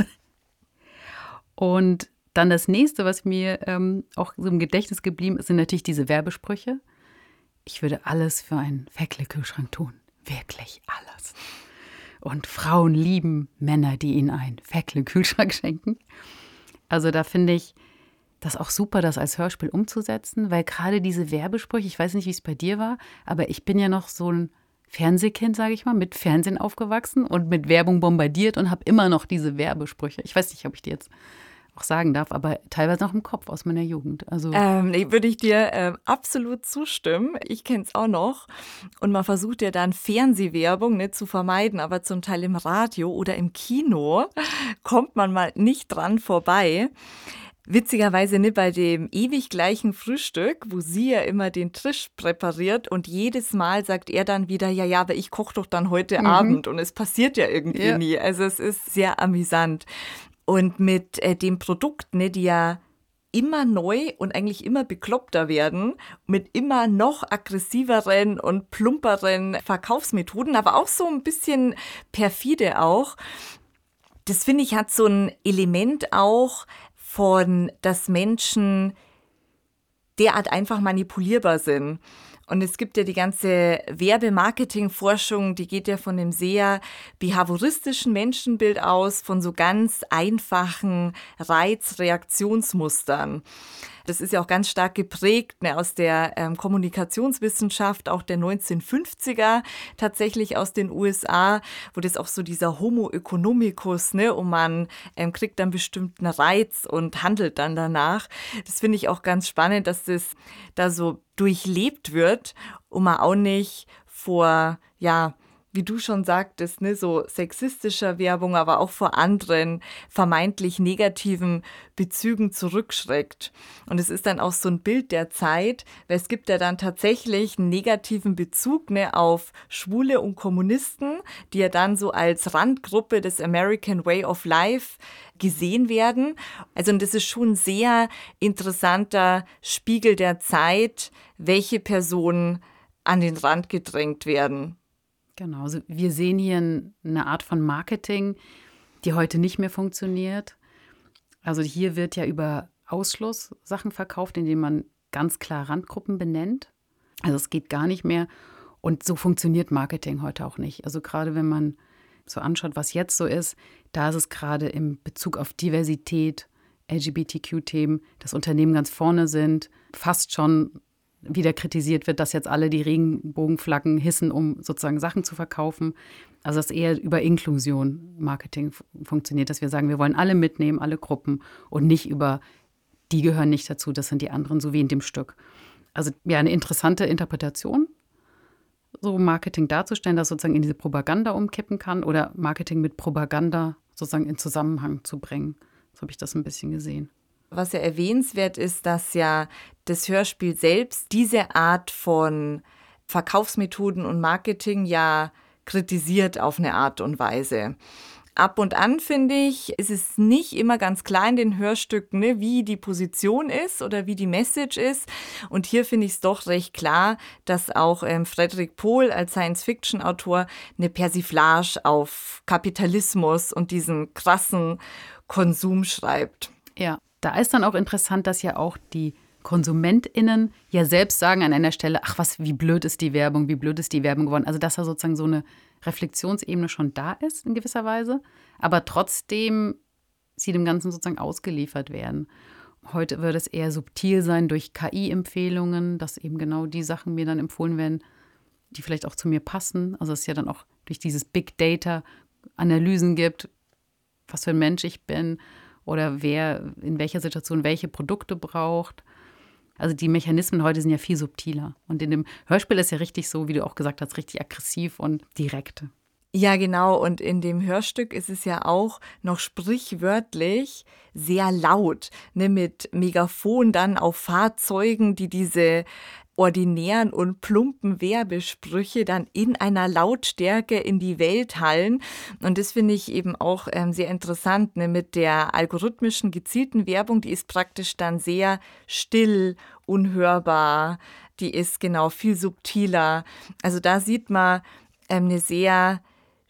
Und dann das nächste, was mir ähm, auch so im Gedächtnis geblieben ist, sind natürlich diese Werbesprüche. Ich würde alles für einen Feckle-Kühlschrank tun. Wirklich alles. Und Frauen lieben Männer, die ihnen einen Feckle-Kühlschrank schenken. Also da finde ich das auch super, das als Hörspiel umzusetzen, weil gerade diese Werbesprüche, ich weiß nicht, wie es bei dir war, aber ich bin ja noch so ein Fernsehkind, sage ich mal, mit Fernsehen aufgewachsen und mit Werbung bombardiert und habe immer noch diese Werbesprüche. Ich weiß nicht, ob ich die jetzt auch sagen darf, aber teilweise noch im Kopf aus meiner Jugend. Also Ähm, nee, würde ich dir äh, absolut zustimmen. Ich kenne es auch noch. Und man versucht ja dann Fernsehwerbung nicht zu vermeiden, aber zum Teil im Radio oder im Kino kommt man mal nicht dran vorbei. Witzigerweise nicht bei dem ewig gleichen Frühstück, wo sie ja immer den Tisch präpariert und jedes Mal sagt er dann wieder, ja, ja, aber ich koche doch dann heute Mhm. Abend und es passiert ja irgendwie Ja. nie. Also es ist sehr amüsant. Und mit äh, dem Produkt, ne, die ja immer neu und eigentlich immer bekloppter werden, mit immer noch aggressiveren und plumperen Verkaufsmethoden, aber auch so ein bisschen perfide auch. Das finde ich hat so ein Element auch von, dass Menschen derart einfach manipulierbar sind. Und es gibt ja die ganze Werbemarketing-Forschung, die geht ja von dem sehr behavioristischen Menschenbild aus, von so ganz einfachen Reizreaktionsmustern. Das ist ja auch ganz stark geprägt ne, aus der ähm, Kommunikationswissenschaft, auch der neunzehnhundertfünfziger, tatsächlich aus den U S A, wo das auch so dieser Homo economicus, ne, und man ähm, kriegt dann bestimmten Reiz und handelt dann danach. Das finde ich auch ganz spannend, dass das da so durchlebt wird und man auch nicht vor, ja, wie du schon sagtest, ne, so sexistischer Werbung, aber auch vor anderen vermeintlich negativen Bezügen zurückschreckt. Und es ist dann auch so ein Bild der Zeit, weil es gibt ja dann tatsächlich einen negativen Bezug ne, auf Schwule und Kommunisten, die ja dann so als Randgruppe des American Way of Life gesehen werden. Also und das ist schon ein sehr interessanter Spiegel der Zeit, welche Personen an den Rand gedrängt werden. Genau, also wir sehen hier eine Art von Marketing, die heute nicht mehr funktioniert. Also hier wird ja über Ausschluss Sachen verkauft, indem man ganz klar Randgruppen benennt. Also es geht gar nicht mehr. Und so funktioniert Marketing heute auch nicht. Also gerade wenn man so anschaut, was jetzt so ist, da ist es gerade im Bezug auf Diversität, L G B T Q-Themen, dass Unternehmen ganz vorne sind, fast schon wieder kritisiert wird, dass jetzt alle die Regenbogenflaggen hissen, um sozusagen Sachen zu verkaufen. Also dass eher über Inklusion Marketing f- funktioniert, dass wir sagen, wir wollen alle mitnehmen, alle Gruppen und nicht über, die gehören nicht dazu, das sind die anderen, so wie in dem Stück. Also ja, eine interessante Interpretation, so Marketing darzustellen, das sozusagen in diese Propaganda umkippen kann oder Marketing mit Propaganda sozusagen in Zusammenhang zu bringen. So habe ich das ein bisschen gesehen. Was ja erwähnenswert ist, dass ja das Hörspiel selbst diese Art von Verkaufsmethoden und Marketing ja kritisiert auf eine Art und Weise. Ab und an, finde ich, ist es nicht immer ganz klar in den Hörstücken, ne, wie die Position ist oder wie die Message ist. Und hier finde ich es doch recht klar, dass auch ähm, Frederik Pohl als Science-Fiction-Autor eine Persiflage auf Kapitalismus und diesen krassen Konsum schreibt. Ja, da ist dann auch interessant, dass ja auch die KonsumentInnen ja selbst sagen an einer Stelle, ach was, wie blöd ist die Werbung, wie blöd ist die Werbung geworden. Also dass da sozusagen so eine Reflexionsebene schon da ist in gewisser Weise, aber trotzdem sie dem Ganzen sozusagen ausgeliefert werden. Heute würde es eher subtil sein durch K I-Empfehlungen, dass eben genau die Sachen mir dann empfohlen werden, die vielleicht auch zu mir passen. Also dass es ja dann auch durch dieses Big Data Analysen gibt, was für ein Mensch ich bin oder wer in welcher Situation welche Produkte braucht. Also die Mechanismen heute sind ja viel subtiler. Und in dem Hörspiel ist ja richtig so, wie du auch gesagt hast, richtig aggressiv und direkt. Ja, genau. Und in dem Hörstück ist es ja auch noch sprichwörtlich sehr laut, ne, mit Megafon dann auf Fahrzeugen, die diese ordinären und plumpen Werbesprüche dann in einer Lautstärke in die Welt hallen. Und das finde ich eben auch ähm, sehr interessant, ne? Mit der algorithmischen, gezielten Werbung, die ist praktisch dann sehr still, unhörbar, die ist genau viel subtiler. Also da sieht man ähm, eine sehr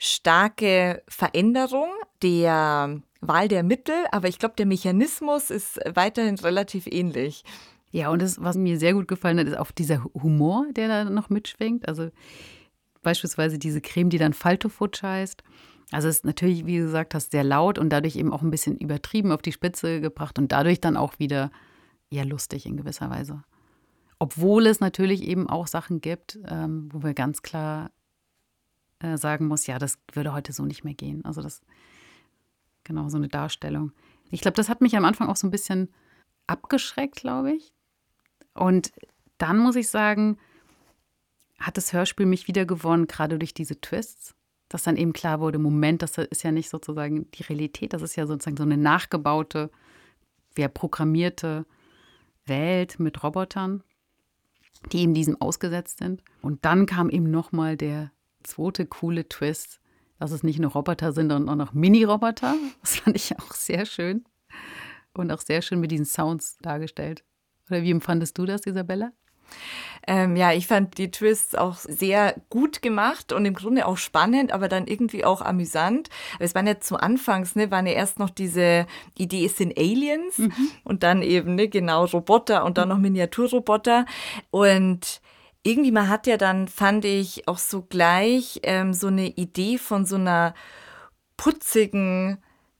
starke Veränderung der Wahl der Mittel, aber ich glaube, der Mechanismus ist weiterhin relativ ähnlich. Ja, und das, was mir sehr gut gefallen hat, ist auch dieser Humor, der da noch mitschwingt. Also beispielsweise diese Creme, die dann Faltofutsch heißt. Also es ist natürlich, wie du gesagt hast, sehr laut und dadurch eben auch ein bisschen übertrieben auf die Spitze gebracht und dadurch dann auch wieder eher lustig in gewisser Weise. Obwohl es natürlich eben auch Sachen gibt, ähm, wo wir ganz klar äh, sagen muss, ja, das würde heute so nicht mehr gehen. Also das, genau, so eine Darstellung. Ich glaube, das hat mich am Anfang auch so ein bisschen abgeschreckt, glaube ich. Und dann muss ich sagen, hat das Hörspiel mich wieder gewonnen, gerade durch diese Twists, dass dann eben klar wurde, Moment, das ist ja nicht sozusagen die Realität, das ist ja sozusagen so eine nachgebaute, ja, programmierte Welt mit Robotern, die eben diesem ausgesetzt sind. Und dann kam eben nochmal der zweite coole Twist, dass es nicht nur Roboter sind, sondern auch noch Mini-Roboter. Das fand ich auch sehr schön und auch sehr schön mit diesen Sounds dargestellt. Oder wie empfandest du das, Isabella? Ähm, ja, ich fand die Twists auch sehr gut gemacht und im Grunde auch spannend, aber dann irgendwie auch amüsant. Es waren ja zu Anfangs, ne, waren ja erst noch diese Idee, es sind Aliens mhm. und dann eben, ne, genau, Roboter und dann noch Miniaturroboter. Und irgendwie, man hat ja dann, fand ich, auch so gleich ähm, so eine Idee von so einer putzigen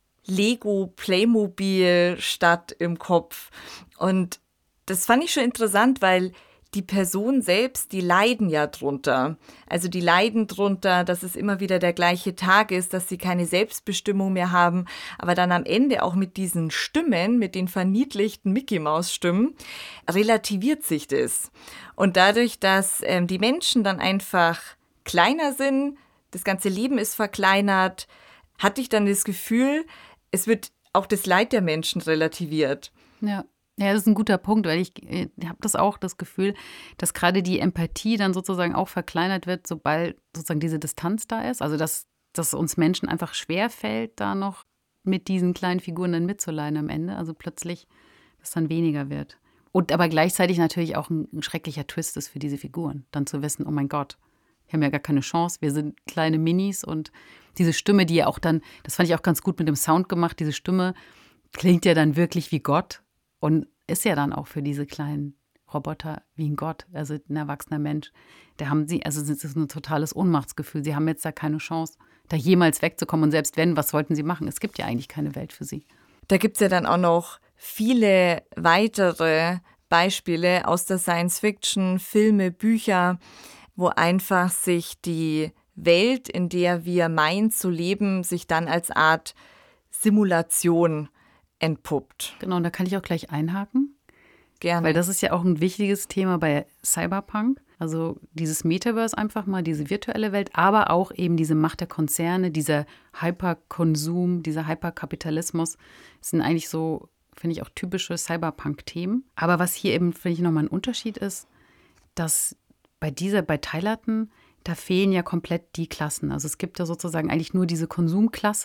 Lego-Playmobil-Stadt im Kopf. Und das fand ich schon interessant, weil die Personen selbst, die leiden ja drunter. Also die leiden drunter, dass es immer wieder der gleiche Tag ist, dass sie keine Selbstbestimmung mehr haben. Aber dann am Ende auch mit diesen Stimmen, mit den verniedlichten Mickey-Maus-Stimmen, relativiert sich das. Und dadurch, dass ähm, die Menschen dann einfach kleiner sind, das ganze Leben ist verkleinert, hatte ich dann das Gefühl, es wird auch das Leid der Menschen relativiert. Ja. Ja, das ist ein guter Punkt, weil ich, ich habe das auch das Gefühl, dass gerade die Empathie dann sozusagen auch verkleinert wird, sobald sozusagen diese Distanz da ist. Also dass, dass uns Menschen einfach schwerfällt, da noch mit diesen kleinen Figuren dann mitzuleiden am Ende. Also plötzlich, dass dann weniger wird. Und aber gleichzeitig natürlich auch ein, ein schrecklicher Twist ist für diese Figuren, dann zu wissen, oh mein Gott, wir haben ja gar keine Chance, wir sind kleine Minis und diese Stimme, die ja auch dann, das fand ich auch ganz gut mit dem Sound gemacht, diese Stimme klingt ja dann wirklich wie Gott. Und ist ja dann auch für diese kleinen Roboter wie ein Gott, also ein erwachsener Mensch. Da haben sie, also es ist ein totales Ohnmachtsgefühl. Sie haben jetzt da keine Chance, da jemals wegzukommen. Und selbst wenn, was wollten sie machen? Es gibt ja eigentlich keine Welt für sie. Da gibt es ja dann auch noch viele weitere Beispiele aus der Science-Fiction, Filme, Bücher, wo einfach sich die Welt, in der wir meinen zu leben, sich dann als Art Simulation entpuppt. Genau, und da kann ich auch gleich einhaken. Gerne. Weil das ist ja auch ein wichtiges Thema bei Cyberpunk. Also dieses Metaverse einfach mal, diese virtuelle Welt, aber auch eben diese Macht der Konzerne, dieser Hyperkonsum, dieser Hyperkapitalismus sind eigentlich so, finde ich, auch typische Cyberpunk-Themen. Aber was hier eben, finde ich, nochmal ein Unterschied ist, dass bei dieser, bei Tylerton, da fehlen ja komplett die Klassen. Also es gibt ja sozusagen eigentlich nur diese Konsumklasse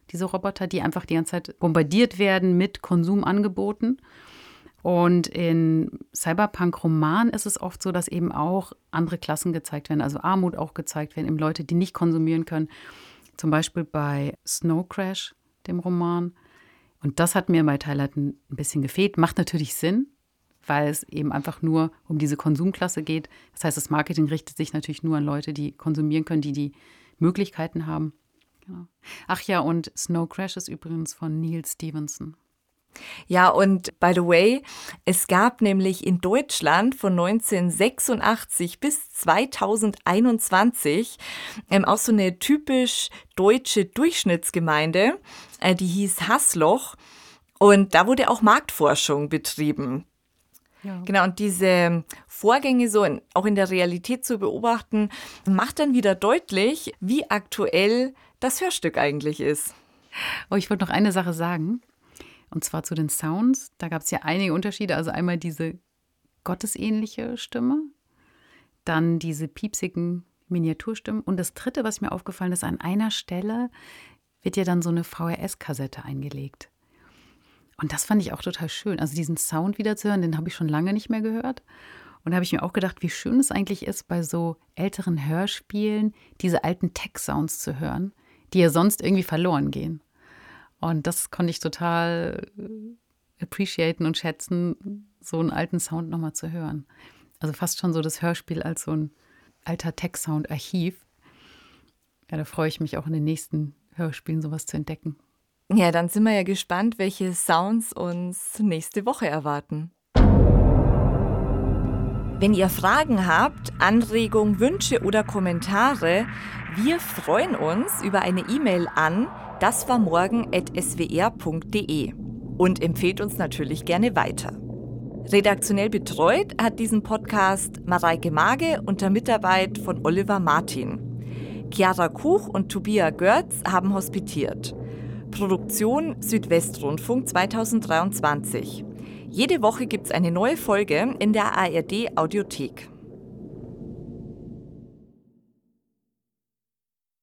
diese Roboter, die einfach die ganze Zeit bombardiert werden mit Konsumangeboten. Und in Cyberpunk-Romanen ist es oft so, dass eben auch andere Klassen gezeigt werden, also Armut auch gezeigt werden, eben Leute, die nicht konsumieren können. Zum Beispiel bei Snow Crash, dem Roman. Und das hat mir bei Tylerton ein bisschen gefehlt. Macht natürlich Sinn, weil es eben einfach nur um diese Konsumklasse geht. Das heißt, das Marketing richtet sich natürlich nur an Leute, die konsumieren können, die die Möglichkeiten haben. Genau. Ach ja, und Snow Crash ist übrigens von Neil Stevenson. Ja, und by the way, es gab nämlich in Deutschland von neunzehnhundertsechsundachtzig bis zweitausendeinundzwanzig ähm, auch so eine typisch deutsche Durchschnittsgemeinde, äh, die hieß Haßloch. Und da wurde auch Marktforschung betrieben. Ja. Genau, und diese Vorgänge so in, auch in der Realität zu beobachten, macht dann wieder deutlich, wie aktuell das Hörstück eigentlich ist. Oh, ich wollte noch eine Sache sagen. Und zwar zu den Sounds. Da gab es ja einige Unterschiede. Also einmal diese gottesähnliche Stimme, dann diese piepsigen Miniaturstimmen. Und das Dritte, was mir aufgefallen ist, an einer Stelle wird ja dann so eine V H S-Kassette eingelegt. Und das fand ich auch total schön. Also diesen Sound wieder zu hören, den habe ich schon lange nicht mehr gehört. Und da habe ich mir auch gedacht, wie schön es eigentlich ist, bei so älteren Hörspielen diese alten Tech-Sounds zu hören, die ja sonst irgendwie verloren gehen. Und das konnte ich total appreciaten und schätzen, so einen alten Sound nochmal zu hören. Also fast schon so das Hörspiel als so ein alter Tech-Sound-Archiv. Ja, da freue ich mich auch in den nächsten Hörspielen sowas zu entdecken. Ja, dann sind wir ja gespannt, welche Sounds uns nächste Woche erwarten. Wenn ihr Fragen habt, Anregungen, Wünsche oder Kommentare, wir freuen uns über eine E-Mail an das war morgen at s w r punkt d e und empfehlt uns natürlich gerne weiter. Redaktionell betreut hat diesen Podcast Mareike Mage unter Mitarbeit von Oliver Martin. Chiara Kuch und Tobias Görz haben hospitiert. Produktion Südwestrundfunk zweitausenddreiundzwanzig. Jede Woche gibt es eine neue Folge in der A R D Audiothek.